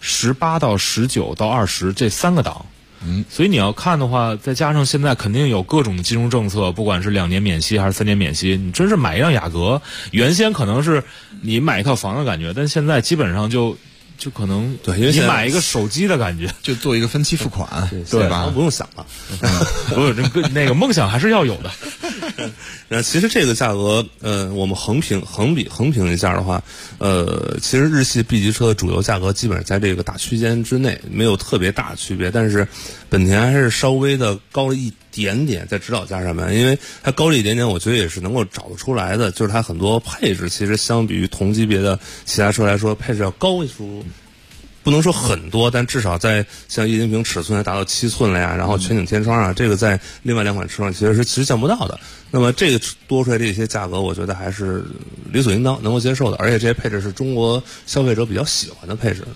18到19到20这3个档。所以你要看的话，再加上现在肯定有各种的金融政策，不管是2年免息还是3年免息，你真是买一辆雅阁，原先可能是你买一套房的感觉，但现在基本上就可能对，因为你买一个手机的感觉， 就做一个分期付款，对吧？ 不用想了， 不是那个梦想还是要有的。 其实这个价格，我们横评一下的话，其实日系 B 级车的主流价格基本上在这个大区间之内，没有特别大区别。但是本田还是稍微的高了一点点，在指导价上面，因为它高了一点点，我觉得也是能够找得出来的。就是它很多配置，其实相比于同级别的其他车来说，配置要高一数。不能说很多，但至少在像液晶屏尺寸还达到7寸了呀，然后全景天窗啊，这个在另外2款车上其实见不到的。那么这个多出来这些价格，我觉得还是理所应当能够接受的，而且这些配置是中国消费者比较喜欢的配置。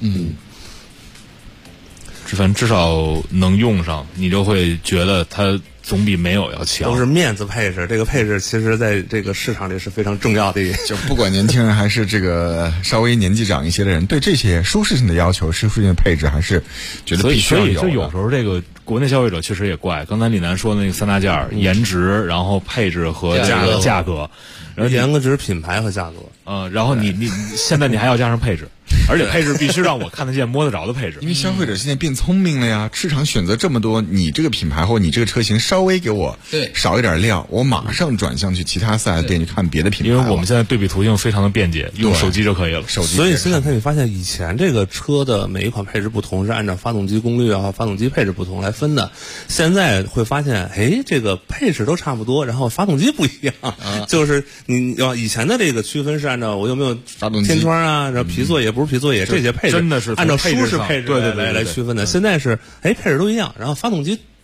反正至少能用上，你就会觉得它总比没有要强。 都是面子配置，这个配置其实在这个市场里是非常重要的。 就不管年轻人还是这个稍微年纪长一些的人，对这些舒适性的要求、舒适性的配置还是觉得必须要有的。 所以就有时候这个国内消费者确实也怪。刚才李楠说的那个3大件：颜值，然后配置和这个价格。 然后颜值、品牌和价格。 然后你现在你还要加上配置。而且配置必须让我看得见摸得着的配置， 因为消费者现在变聪明了呀，市场选择这么多，你这个品牌或你这个车型稍微给我少一点料，我马上转向去其他4S店去看别的品牌。 因为我们现在对比途径非常的便捷，用手机就可以了。 所以现在可以发现，以前这个车的每一款配置不同，是按照发动机功率啊、发动机配置不同来分的。现在会发现，这个配置都差不多，然后发动机不一样。就是你以前的这个区分是按照我有没有发动机天窗啊，然后皮座也不是皮座也，这些配置真的是按照舒适配置对来区分的。现在是配置都一样，然后发动机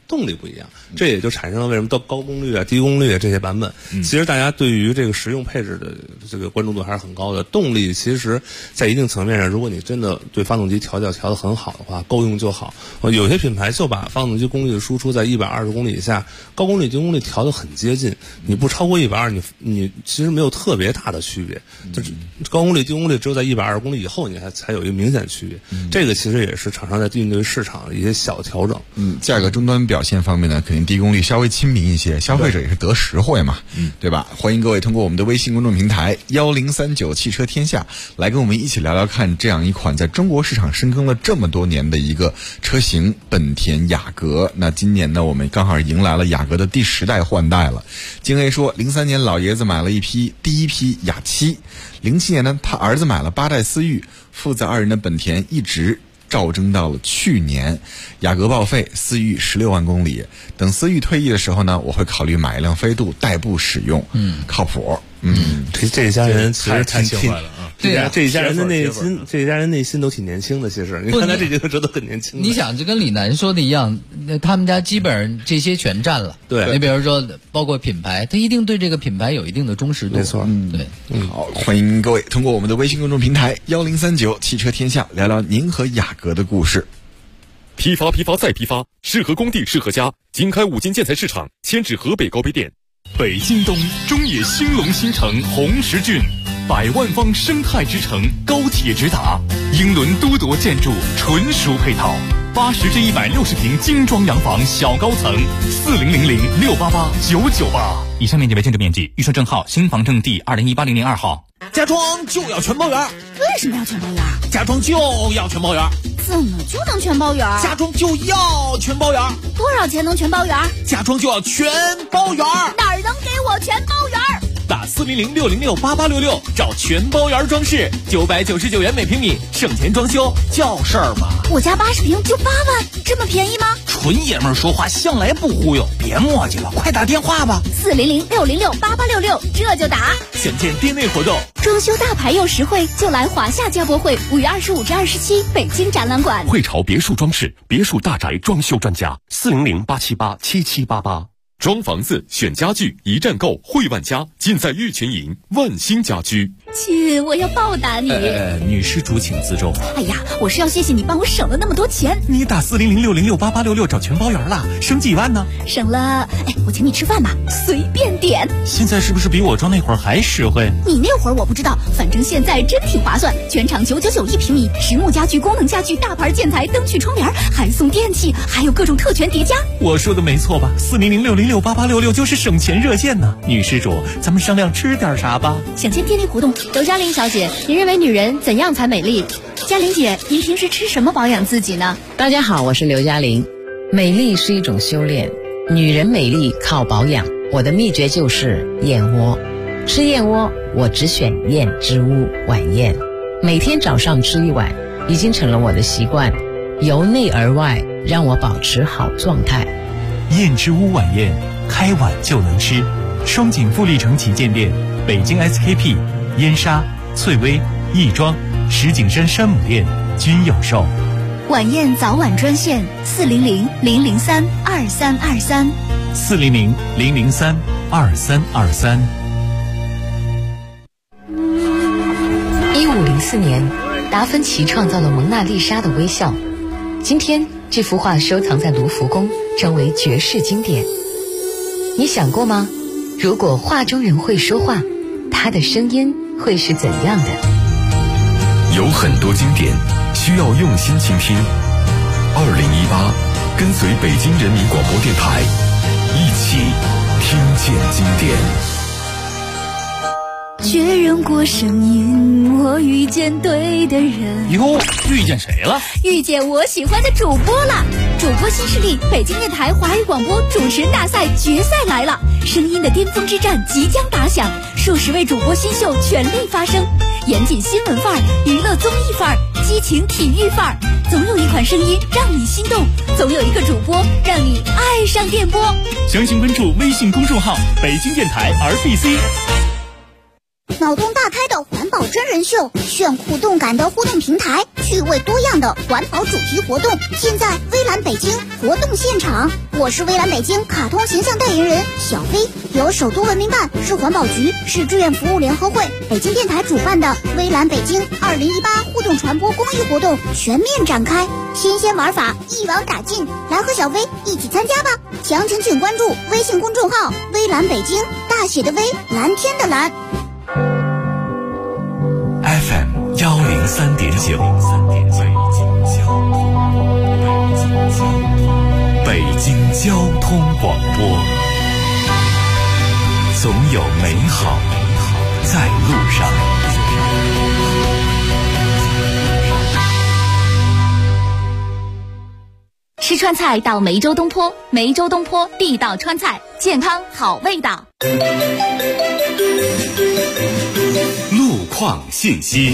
动力不一样，这也就产生了为什么到高功率啊、低功率啊这些版本。其实大家对于这个实用配置的这个关注度还是很高的。动力其实在一定层面上，如果你真的对发动机调教调得很好的话，够用就好。有些品牌就把发动机功率的输出在120公里以下，高功率、低功率调得很接近，你不超过120，你其实没有特别大的区别。就是高功率、低功率只有在120公里以后，你才有一个明显区别。这个其实也是厂商在应对市场的一些小调整。 价格终端表现方面呢，肯定低功率稍微亲民一些，消费者也是得实惠嘛，对吧？欢迎各位通过我们的微信公众平台1039汽车天下来跟我们一起聊聊看这样一款在中国市场深耕了这么多年的一个车型本田雅阁。那今年呢，我们刚好迎来了雅阁的第10代换代了。京 A 说03年老爷子买了第一批雅7，07年呢他儿子买了8代思域，父子二人的本田一直照征到了去年。雅阁报废，思域16万公里，等思域退役的时候呢，我会考虑买一辆飞度代步使用，靠谱。 这一家人其实太情怀了啊！ 这一家人的内心，这一家人内心都挺年轻的。其实你看他这几个车都很年轻。 你想，就跟李楠说的一样，他们家基本上这些全占了。 对， 你比如说，包括品牌，他一定对这个品牌有一定的忠实度。 没错， 对。 好，欢迎各位通过我们的微信公众平台1039汽车天下聊聊您和雅阁的故事。 批发再批发，适合工地适合家。经开5金建材市场，迁至河北高碑店。北京东中野兴隆新城红石郡，100万方生态之城，高铁直达，英伦都铎建筑纯属配套，80至160平精装洋房小高层，4000688998。 以上面积为建筑面积，预售证号新房证第201800年2号。 家装就要全包圆。 为什么要全包圆？ 家装就要全包圆。 怎么就能全包圆？ 家装就要全包圆。 多少钱能全包圆？ 家装就要全包圆。 哪儿能给我全包圆？ 打400-606-8866找全包圆装饰，999元每平米，省钱装修叫事儿吗？ 我家80平就8万，这么便宜吗？ 纯爷们儿说话向来不忽悠，别磨叽了，快打电话吧。 400-606-8866，这就打。 想见店内活动， 装修大牌又实惠，就来华夏家博会5月25至27北京展览馆。 汇潮别墅装饰，别墅大宅装修专家，400-878-7788。装房子选家具一站购，汇万家尽在玉泉营万兴家居。 亲，我要报答你。 女施主请自重。 哎呀，我是要谢谢你帮我省了那么多钱。 你打400-606-8866找全包圆了，省几万呢？ 省了，我请你吃饭吧，随便点。 现在是不是比我装那会儿还实惠？ 你那会儿我不知道，反正现在真挺划算。全场999一平米，实木家具、功能家具、大牌建材、灯具、窗帘，还送电器，还有各种特权叠加。 我说的没错吧？400-606-8866就是省钱热线呢。女施主，咱们商量吃点啥吧？ 想见店内活动。 刘嘉玲小姐，您认为女人怎样才美丽？ 嘉玲姐，您平时吃什么保养自己呢？ 大家好，我是刘嘉玲。美丽是一种修炼，女人美丽靠保养。我的秘诀就是燕窝。吃燕窝，我只选燕之屋晚宴，每天早上吃1碗，已经成了我的习惯，由内而外让我保持好状态。 燕之屋晚宴，开碗就能吃。双井富力城旗舰店、北京 SKP、燕莎、翠微、亦庄、石景山山姆店均有售。 晚宴早晚专线400-003-2323 400-003-2323。 1504年，达芬奇创造了蒙娜丽莎的微笑。今天，这幅画收藏在卢浮宫，成为绝世经典。你想过吗？如果画中人会说话，他的声音会是怎样的？ 有很多经典需要用心倾听。2018，跟随北京人民广播电台，一起听见经典。 确认过声音，我遇见对的人。 哟，遇见谁了？ 遇见我喜欢的主播了。主播新势力，北京电台华语广播主持人大赛决赛来了，声音的巅峰之战即将打响，数10位主播新秀全力发声，严谨新闻范儿，娱乐综艺范儿，激情体育范儿，总有一款声音让你心动，总有一个主播让你爱上电波。 详情关注微信公众号北京电台 RBC。 脑洞大开的环保真人秀，炫酷动感的互动平台，趣味多样的环保主题活动，现在微蓝北京活动现场。我是微蓝北京卡通形象代言人小飞，由首都文明办、市环保局、市志愿服务联合会、北京电台主办的微蓝北京2018互动传播公益活动全面展开，新鲜玩法一网打尽，来和小飞一起参加吧！详情请关注微信公众号微蓝北京，大写的微，蓝天的蓝。 FM 103.9，北京交通广播，总有美好在路上。 吃川菜到梅州东坡，梅州东坡地道川菜，健康好味道。 路况信息。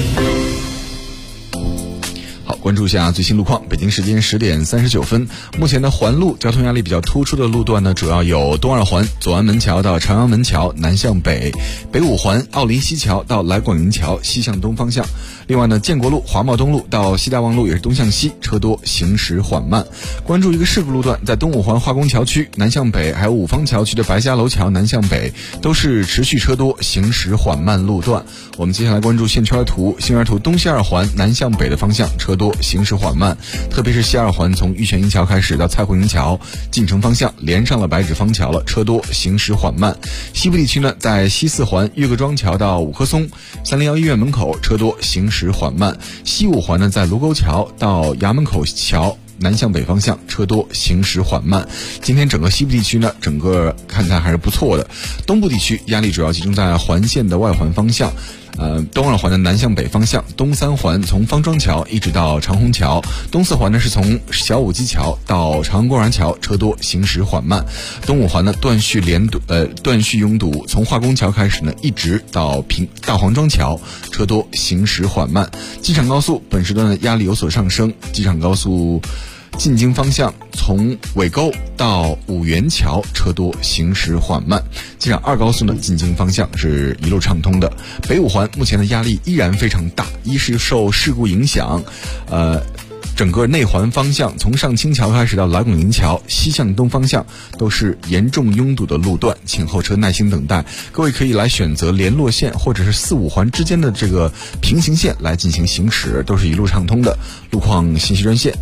好，关注一下最新路况。北京时间10点39分，目前的环路交通压力比较突出的路段呢，主要有东二环左安门桥到朝阳门桥南向北，北五环奥林西桥到来广营桥西向东方向。另外呢，建国路华贸东路到西大望路也是东向西，车多，行驶缓慢。关注一个事故路段，在东五环化工桥区南向北，还有五方桥区的白家楼桥南向北，都是持续车多，行驶缓慢路段。我们接下来关注线圈图，线圈图东西二环南向北的方向车多，行驶缓慢，特别是西二环从玉泉营桥开始到蔡湖营桥进城方向连上了白纸坊桥了，车多，行驶缓慢。西部地区呢，在西四环岳各庄桥到五棵松301医院门口车多，行驶缓慢。西五环呢，在卢沟桥到衙门口桥南向北方向车多，行驶缓慢。今天整个西部地区呢，整个看起来还是不错的。东部地区压力主要集中在环线的外环方向，东二环的南向北方向，东三环从方庄桥一直到长虹桥，东四环呢是从小武基桥到长安公园桥，车多，行驶缓慢。东五环呢断续拥堵，从化工桥开始呢一直到大黄庄桥，车多，行驶缓慢。机场高速本时段的压力有所上升，机场高速进京方向从尾沟到五元桥车多，行驶缓慢。机场二高速呢进京方向是一路畅通的。北五环目前的压力依然非常大，一是受事故影响，整个内环方向从上清桥开始到来广营桥西向东方向都是严重拥堵的路段，请后车耐心等待。各位可以来选择联络线或者是四五环之间的这个平行线来进行行驶，都是一路畅通的。路况信息专线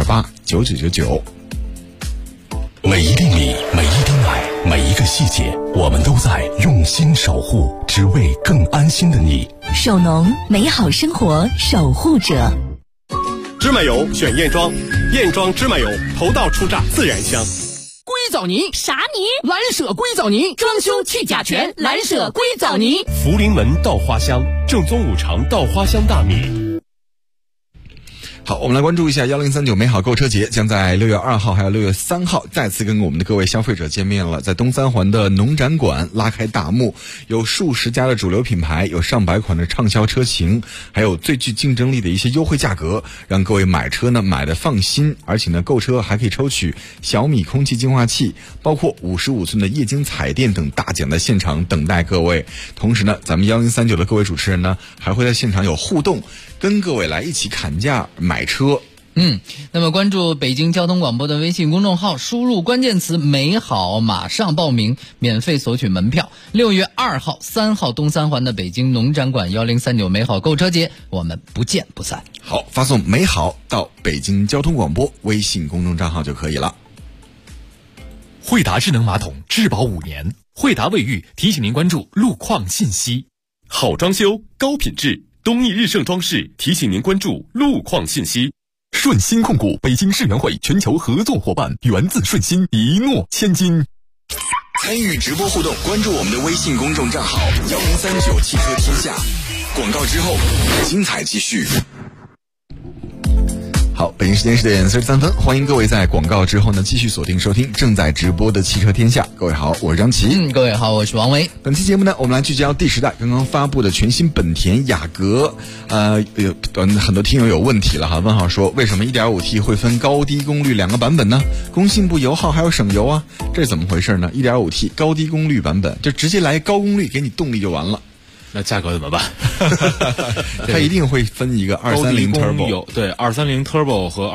65289999。 每一粒米，每一滴奶，每一个细节，我们都在用心守护，只为更安心的你。 手农，美好生活守护者。 芝麻油选燕庄，燕庄芝麻油头道出榨，自然香。 硅藻泥啥泥？ 蓝舍硅藻泥，装修去甲醛，蓝舍硅藻泥。 福临门稻花香，正宗五常稻花香大米。 好，我们来关注一下1039美好购车节将在6月2号还有6月3号再次跟我们的各位消费者见面了。在东三环的农展馆拉开大幕，有数十家的主流品牌，有上百款的畅销车型，还有最具竞争力的一些优惠价格，让各位买车呢买得放心。而且呢，购车还可以抽取小米空气净化器，包括55寸的液晶彩电等大奖在现场等待各位。同时呢，咱们1039的各位主持人呢还会在现场有互动，跟各位来一起砍价买车。 那么关注北京交通广播的微信公众号，输入关键词美好，马上报名，免费索取门票。6月2号、3号东三环的北京农展馆1039美好购车节，我们不见不散。 好，发送美好到北京交通广播微信公众账号就可以了。 惠达智能马桶质保5年，惠达卫浴提醒您关注路况信息。 好装修，高品质，东义日盛装饰提醒您关注路况信息。 顺鑫控股北京世园会全球合作伙伴，源自顺鑫，一诺千金。 参与直播互动，关注我们的微信公众账号1039汽车天下。广告之后，精彩继续。 好，北京时间10点43分，欢迎各位在广告之后呢继续锁定收听正在直播的汽车天下。各位好，我是张琪。 各位好，我是王维。 本期节目呢，我们来聚焦第10代刚刚发布的全新本田雅阁。很多听友有问题了哈，问号说为什么 1.5T 会分高低功率2个版本呢？工信部油耗还有省油啊，这是怎么回事呢？ 1.5T 高低功率版本就直接来高功率给你动力就完了。 那价格怎么办？ 它一定会分一个230 Turbo， 有对230 Turbo 和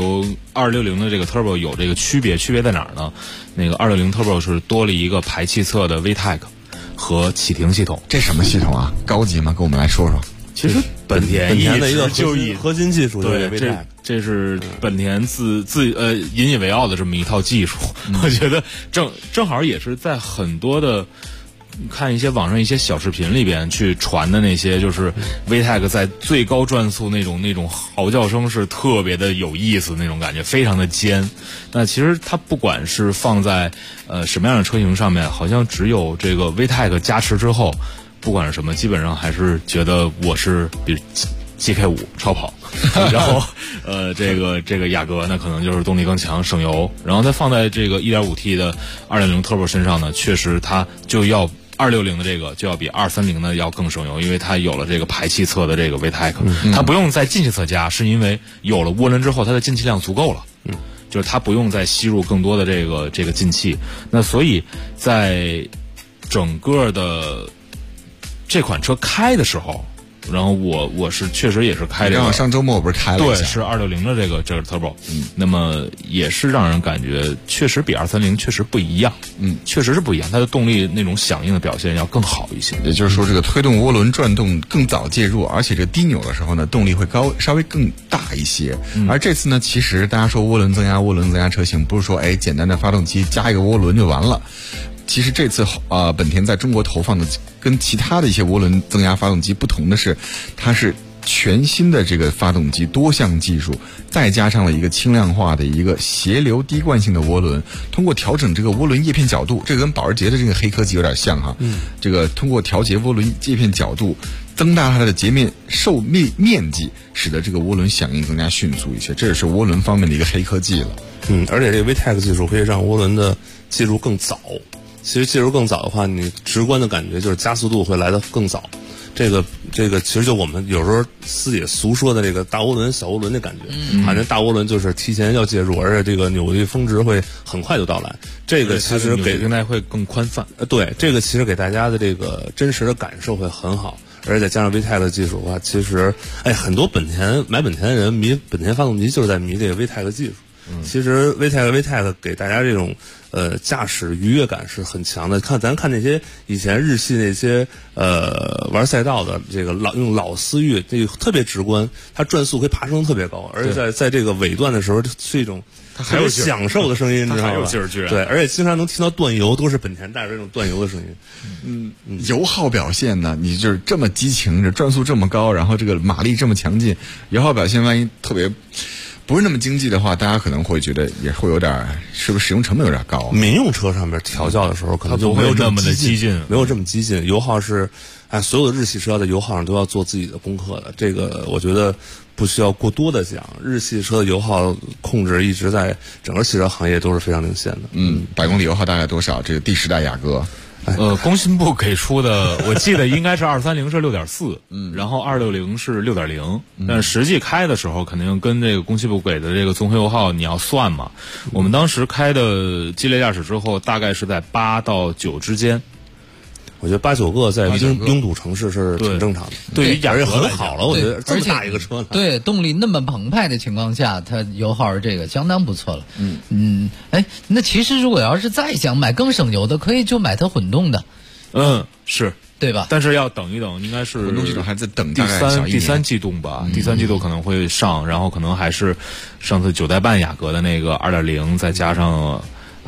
260的这个 Turbo 有这个区别在哪儿呢？那个260 Turbo 是多了一个排气侧的 VTEC 和启停系统。 这什么系统啊？高级吗？跟我们来说说。 其实本田的一个核心技术， 对，这是本田引以为傲的这么一套技术。我觉得正好也是在很多的看一些网上一些小视频里边去传的那些，就是 VTEC 在最高转速那种嚎叫声是特别的有意思，那种感觉非常的尖。那其实它不管是放在什么样的车型上面，好像只有这个 VTEC 加持之后，不管是什么，基本上还是觉得我是比 GK5 超跑，然后这个雅阁呢可能就是动力更强省油，然后再放在这个 1.5T 的260 Turbo 身上呢，确实它就要260的这个就要比230的要更省油，因为它有了这个排气侧的这个 VTEC，它不用在进气侧加，是因为有了涡轮之后它的进气量足够了，就是它不用再吸入更多的这个进气。那所以在整个的这款车开的时候，然后我是确实也是开这个， 上周末我不是开了一下， 对，是260的这个 Turbo，那么也是让人感觉确实比230确实不一样，确实是不一样，它的动力那种响应的表现要更好一些。 也就是说，这个推动涡轮转动更早介入，而且这低扭的时候呢，动力会稍微更大一些。而这次呢，其实大家说涡轮增压车型，不是说简单的发动机加一个涡轮就完了。其实这次本田在中国投放的跟其他的一些涡轮增压发动机不同的是，它是全新的这个发动机多项技术，再加上了一个轻量化的一个斜流滴灌性的涡轮，通过调整这个涡轮叶片角度，这个跟保时捷的这个黑科技有点像哈。这个通过调节涡轮叶片角度，增大它的截面受面积，使得这个涡轮响应更加迅速一些，这也是涡轮方面的一个黑科技了。 而且这个 VTEC 技术可以让涡轮的介入更早。其实介入更早的话，你直观的感觉就是加速度会来得更早。这个其实就我们有时候私底俗说的这个大涡轮小涡轮的感觉，好像大涡轮就是提前要介入，而且这个扭力峰值会很快就到来。这个其实给平台会更宽泛。 对，这个其实给大家的这个真实的感受会很好。而且再加上 VTEC 的技术的话，其实很多买本田的人迷本田发动机就是在迷这个 VTEC 的技术。其实 VTEC 给大家这种驾驶愉悦感是很强的。咱看那些以前日系那些玩赛道的这个用老思域，这个特别直观，它转速可以爬升特别高，而且在这个尾段的时候是一种还有享受的声音，你知道吗？ 还有劲儿，居然对，而且经常能听到断油，都是本田带着这种断油的声音。 油耗表现呢？你就是这么激情，这转速这么高，然后这个马力这么强劲，油耗表现万一特别不是那么经济的话，大家可能会觉得也会有点，是不是使用成本有点高？ 民用车上面调教的时候可能就没有这么激进，没有这么激进。油耗是，所有的日系车的油耗上都要做自己的功课的。这个我觉得不需要过多的讲，日系车的油耗控制一直在整个汽车行业都是非常领先的。 百公里油耗大概多少？这个第10代雅阁。 工信部给出的，我记得应该是230是 6.4，然后260是 6.0，但实际开的时候肯定跟这个工信部给的这个综合油耗你要算嘛。我们当时开的激烈驾驶之后，大概是在8到9之间。 我觉得8、9个在拥堵城市是挺正常的， 对于雅阁很好了。我觉得这么大一个车呢， 对动力那么澎湃的情况下，它油耗是这个相当不错了。那其实如果要是再想买更省油的，可以就买它混动的。 是对吧？ 但是要等一等，应该是混动系统还在等第三季度吧，第3季度可能会上，然后可能还是上次9代半雅阁的那个 2.0， 再加上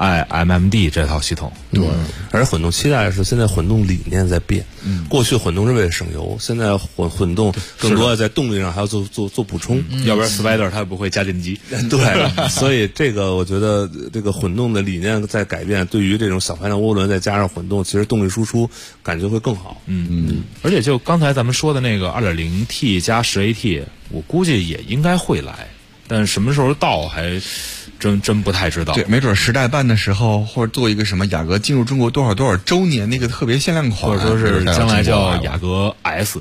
MMD 这套系统。 对，而混动期待是现在混动理念在变。过去混动是为了省油，现在混动更多的在动力上还要做补充， 要不然 Spider 它不会加电机。 对，所以这个我觉得这个混动的理念在改变，对于这种小排量涡轮再加上混动，其实动力输出感觉会更好。 而且就刚才咱们说的那个 2.0T 加10AT， 我估计也应该会来，但什么时候到还真不太知道。 对，没准10代半的时候，或者做一个什么雅阁进入中国多少周年那个特别限量款， 或者说是将来叫雅阁 S。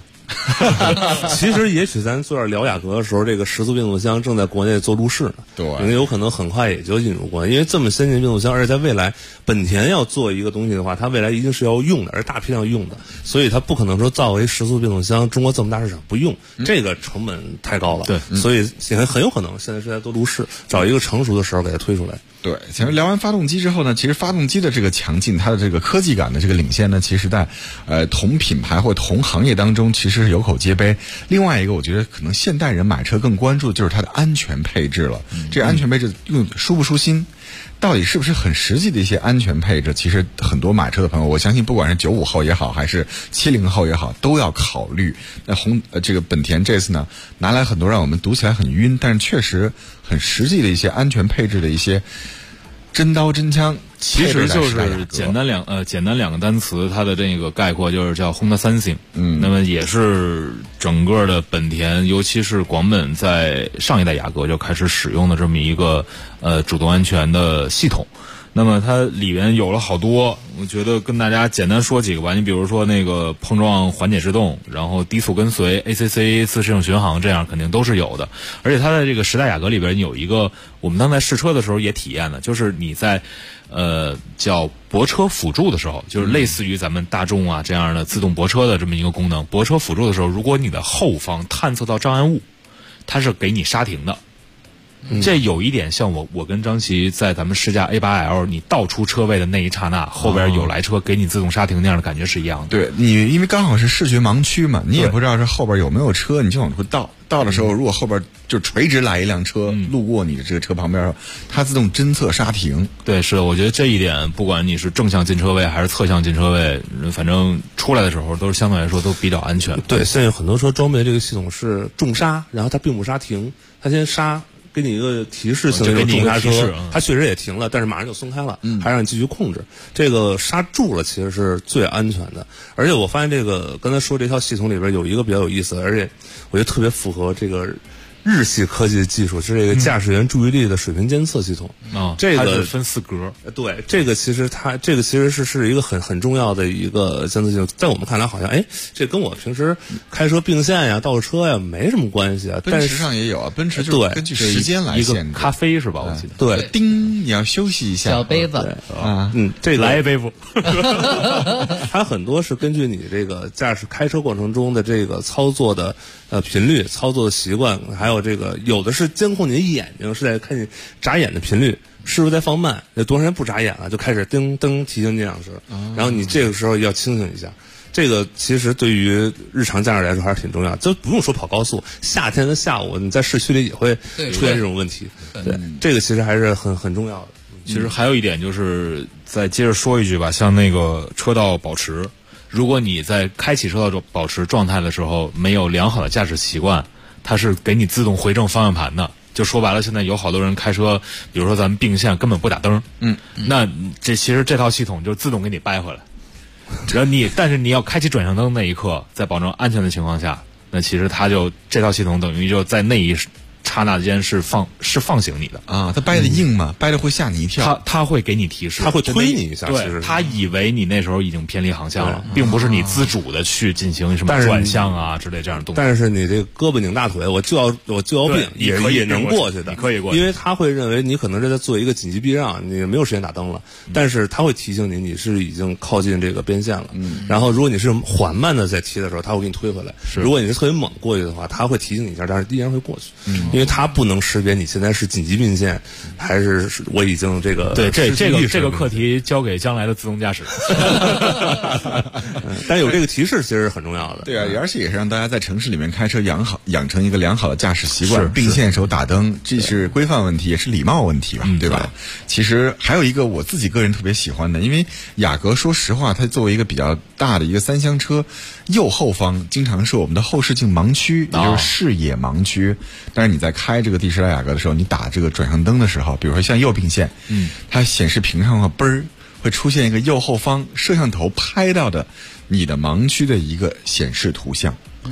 其实也许咱坐这儿聊雅阁的时候，这个时速变速箱正在国内做路试呢， 对， 因为有可能很快也就引入国内，因为这么先进变速箱，而且在未来本田要做一个东西的话，它未来一定是要用的，而大批量用的，所以它不可能说造为时速变速箱，中国这么大市场不用，这个成本太高了， 对， 所以很有可能现在是在做路试，找一个成熟的时候给它推出来。 对，其实聊完发动机之后呢，其实发动机的这个强劲，它的这个科技感的这个领先呢，其实在同品牌或同行业当中其实是有口皆碑。另外一个，我觉得可能现代人买车更关注的就是它的安全配置了。这安全配置用舒不舒心？到底是不是很实际的一些安全配置？其实很多买车的朋友，我相信不管是95后也好，还是70后也好，都要考虑。那这个本田这次呢，拿来很多让我们读起来很晕，但是确实很实际的一些安全配置的一些真刀真枪。 其实就是简单两个单词，它的这个概括就是叫 Honda Sensing。那么也是整个的本田，尤其是广本在上一代雅阁就开始使用的这么一个主动安全的系统。那么它里边有了好多，我觉得跟大家简单说几个吧。你比如说那个碰撞缓解制动，然后低速跟随 ACC 自适应巡航，这样肯定都是有的。而且它在这个10代雅阁里边有一个，我们当在试车的时候也体验了，就是你在叫泊车辅助的时候，就是类似于咱们大众啊这样的自动泊车的这么一个功能。泊车辅助的时候，如果你的后方探测到障碍物，它是给你刹停的。这有一点像我跟张琪在咱们试驾 A8L， 你倒出车位的那一刹那，后边有来车给你自动刹停那样的感觉是一样的。 对，你因为刚好是视觉盲区嘛，你也不知道是后边有没有车，你就往出倒。到的时候，如果后边就垂直来一辆车路过你的这个车旁边，它自动侦测刹停。 对，是的，我觉得这一点，不管你是正向进车位还是侧向进车位，反正出来的时候都是相对来说都比较安全。 对，现在有很多车装备这个系统是重刹，然后它并不刹停，它先刹。给你一个提示性的重刹车，它确实也停了，但是马上就松开了，还让你继续控制。这个刹住了其实是最安全的。而且我发现这个刚才说这套系统里边有一个比较有意思的，而且我觉得特别符合这个日系科技的技术，是这个驾驶员注意力的水平监测系统。这个它是分4格。 对，这个其实是一个很重要的一个监测系统。在我们看来，好像这跟我平时开车并线呀、倒车呀没什么关系啊。 奔驰上也有啊，奔驰就是根据时间来限制。 一个咖啡是吧？我记得。 对， 叮，你要休息一下。 小杯子啊， 这个来一杯不？ 它很多是根据你这个驾驶开车过程中的这个操作的频率、操作的习惯，还有这个有的是监控你的眼睛，是在看你眨眼的频率是不是在放慢，有多长时间不眨眼了，就开始叮噔提醒你2声，然后你这个时候要清醒一下。这个其实对于日常驾驶来说还是挺重要，就不用说跑高速，夏天的下午你在市区里也会出现这种问题。对，这个其实还是很重要的。 其实还有一点就是再接着说一句吧，像那个车道保持，如果你在开启车道保持状态的时候没有良好的驾驶习惯，它是给你自动回正方向盘的。就说白了，现在有好多人开车，比如说咱们并线根本不打灯，那其实这套系统就自动给你掰回来。但是你要开启转向灯那一刻，在保证安全的情况下，那其实这套系统等于就在那一刹那间是放醒你的啊。它掰的硬嘛，掰的会吓你一跳。 它会给你提示， 它会推你一下。 对，它以为你那时候已经偏离航向了，并不是你自主的去进行什么转向啊之类这样的动作。 但是你这个胳膊拧大腿，我就要并，也能过去的， 可以过去。 因为他会认为你可能是在做一个紧急避让，你没有时间打灯了，但是他会提醒你是已经靠近这个边线了。然后如果你是缓慢的在踢的时候，他会给你推回来；如果你是特别猛过去的话，他会提醒你一下，但是依然会过去。因为它不能识别你现在是紧急并线，还是我已经这个。 对，这个课题交给将来的自动驾驶。 但有这个提示其实是很重要的。 对啊，而且也是让大家在城市里面开车养成一个良好的驾驶习惯。并线时候打灯，这是规范问题，也是礼貌问题吧，对吧？其实还有一个我自己个人特别喜欢的，因为雅阁说实话，它作为一个比较大的一个3厢车，右后方经常是我们的后视镜盲区，也就是视野盲区。但是你在开这个第10代雅阁的时候，你打这个转向灯的时候，比如说向右并线，它显示屏上会出现一个右后方摄像头拍到的你的盲区的一个显示图像。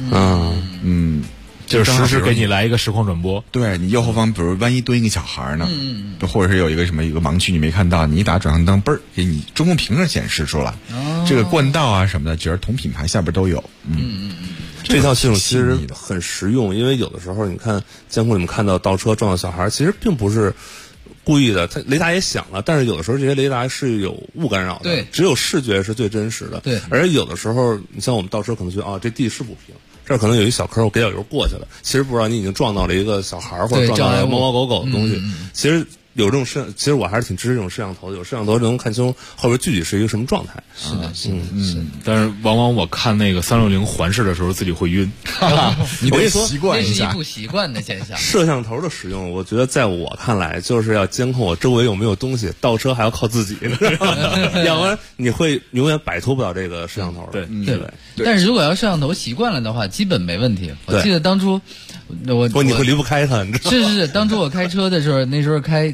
就是实时给你来一个实况转播。 对，你右后方比如万一蹲一个小孩呢，或者是有一个一个盲区你没看到，你一打转向灯给你中控屏上显示出来。这个冠道啊什么的，觉得同品牌下边都有。 这套系统其实很实用，因为有的时候你看监控里面看到倒车撞到小孩，其实并不是故意的，它雷达也响了，但是有的时候这些雷达是有误干扰的， 对， 只有视觉是最真实的， 对。 而有的时候，你像我们倒车可能觉得这地是不平，这儿可能有一小坑，我给点油过去了，其实不知道你已经撞到了一个小孩或者撞到了猫猫狗狗的东西，其实。有这种摄，其实我还是挺支持这种摄像头的。有摄像头能看清后边具体是一个什么状态。 是的， 但是往往我看那个360环视的时候，自己会晕。 你得习惯一下， 那是一不习惯的现象。 摄像头的使用，我觉得在我看来，就是要监控我周围有没有东西。倒车还要靠自己，要不然你会永远摆脱不了这个摄像头的。 对。但是如果要摄像头习惯了的话，基本没问题。我记得当初你会离不开它，你知道吗？ 是，当初我开车的时候，那时候开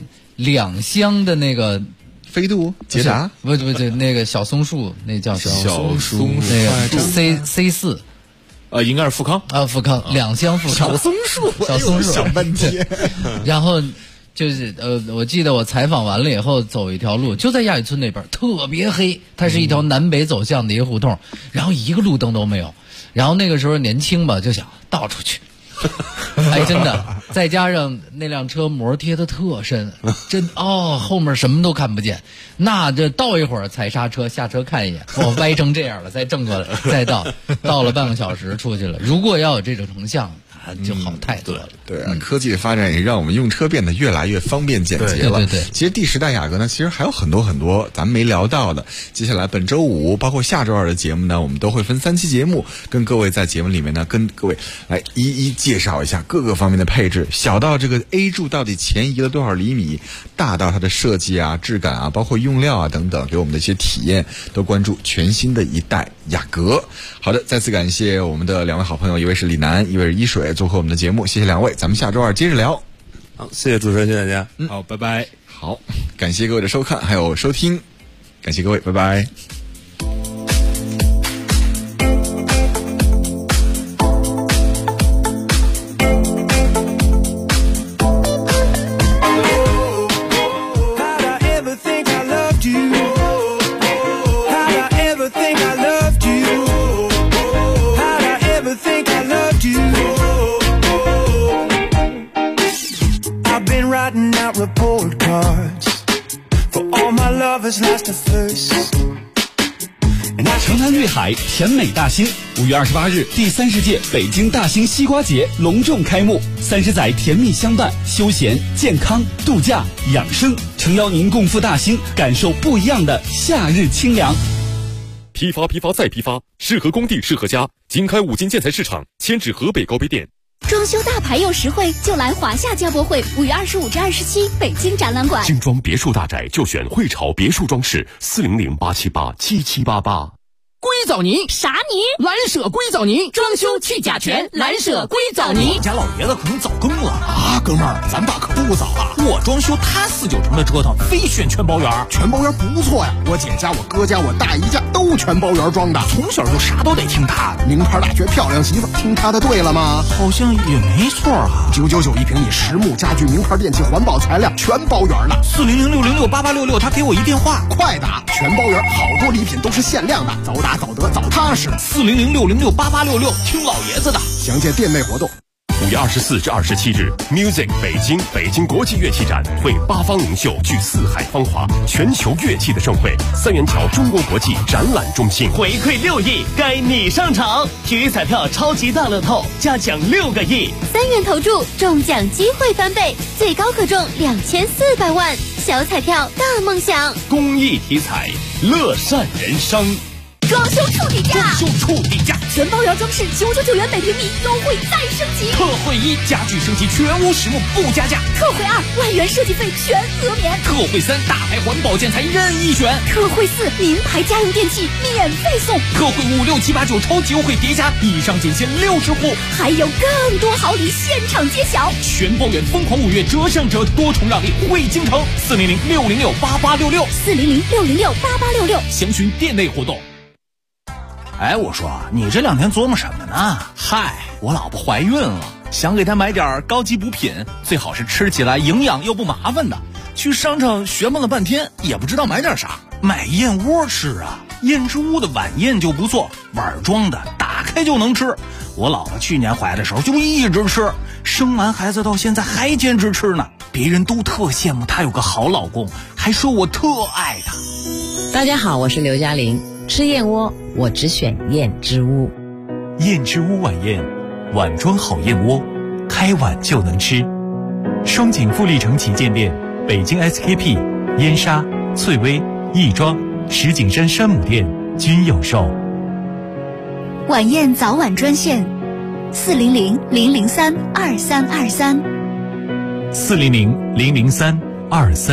2厢的那个飞度、捷达， 不，那个小松树，那叫小松那个 C4， 应该是富康啊，富康2厢富康， 小松树，想半天。 然后就是我记得我采访完了以后，走一条路，就在亚运村那边，特别黑，它是一条南北走向的一个胡同，然后一个路灯都没有。然后那个时候年轻吧，就想倒出去。哎，真的，再加上那辆车膜贴的特深，后面什么都看不见，那这倒一会儿踩刹车，下车看一眼，歪成这样了，再正过来，再倒了半个小时出去了。如果要有这种成像，就好太多了。 对，科技的发展也让我们用车变得越来越方便简洁了。 对。 其实第10代雅阁呢，其实还有很多咱们没聊到的。接下来本周5，包括下周2的节目呢，我们都会分3期节目，跟各位在节目里面呢，跟各位来一一介绍一下各个方面的配置，小到这个 A 柱到底前移了多少厘米，大到它的设计啊、质感啊，包括用料啊等等，给我们的一些体验，都关注全新的一代雅阁。好的，再次感谢我们的2位好朋友，一位是李楠，一位是一水，做客我们的节目，谢谢2位，咱们下周2接着聊。 好，谢谢主持人，谢谢大家。 好，拜拜。 好，感谢各位的收看还有收听，感谢各位，拜拜。 Report cards for all my lovers lost at first. 城南绿海甜美大兴，5月28日第30届北京大兴西瓜节隆重开幕，30载甜蜜相伴，休闲、健康、度假、养生，诚邀您共赴大兴，感受不一样的夏日清凉。 批发再批发，适合工地适合家。经开5金建材市场，迁至河北高碑店。 装修大牌又实惠，就来华夏家博会，5月25至27，北京展览馆。 精装别墅大宅就选汇潮别墅装饰，400-878-7788。 硅藻泥啥泥？蓝舍硅藻泥，装修去甲醛，蓝舍硅藻泥。 我家老爷子可能早更了啊，哥们儿，咱爸可不早啊！我装修他4、9成的折腾，非选全包圆。全包圆不错呀，我姐家、我哥家、我大姨家都全包圆装的，从小就啥都得听他的。名牌大学漂亮媳妇，听他的对了吗？好像也没错啊。999一平米，实木家具、名牌电器、环保材料，全包圆了。400-606-8866，他给我一电话，快打！全包圆，好多礼品都是限量的，早打早得早踏实。400-606-8866，听老爷子的。详见店内活动。 5月24至27日 ，Music 北京国际乐器展会8方名秀聚四海芳华，全球乐器的盛会，三元桥中国国际展览中心。 回馈6亿，该你上场！体育彩票超级大乐透，加奖6个亿 ，3元投注，中奖机会翻倍，最高可中2400万。小彩票大梦想， 公益体彩，乐善人生。 装修处底价， 全包圆装饰 999元每平米，优惠再升级。 特惠1，家具升级全屋实木不加价。 特惠2，万元设计费全额免。 特惠3，大牌环保建材任意选。 特惠4，名牌家用电器免费送。 特惠5、6、7、8、9超级优惠叠加，以上仅限60户， 还有更多好礼现场揭晓。 全包圆疯狂5月折上折，多重让利惠京城。400-606-8866，详询店内活动。 哎，我说你这2天琢磨什么呢？嗨，我老婆怀孕了，想给她买点高级补品，最好是吃起来营养又不麻烦的。去商场询问了半天，也不知道买点啥。买燕窝吃啊，燕之屋的晚宴就不错，碗装的，打开开就能吃。我老婆去年怀的时候就一直吃，生完孩子到现在还坚持吃呢。别人都特羡慕她有个好老公，还说我特爱她。 大家好，我是刘嘉玲。吃燕窝我只选燕之屋。 燕之屋晚宴，碗装好燕窝，开碗就能吃。双井富力城旗舰店、北京 SKP、燕莎、翠微、亦庄、石景山山姆店均有售。 晚宴早晚专线：400-003-2323。 400-003-2323。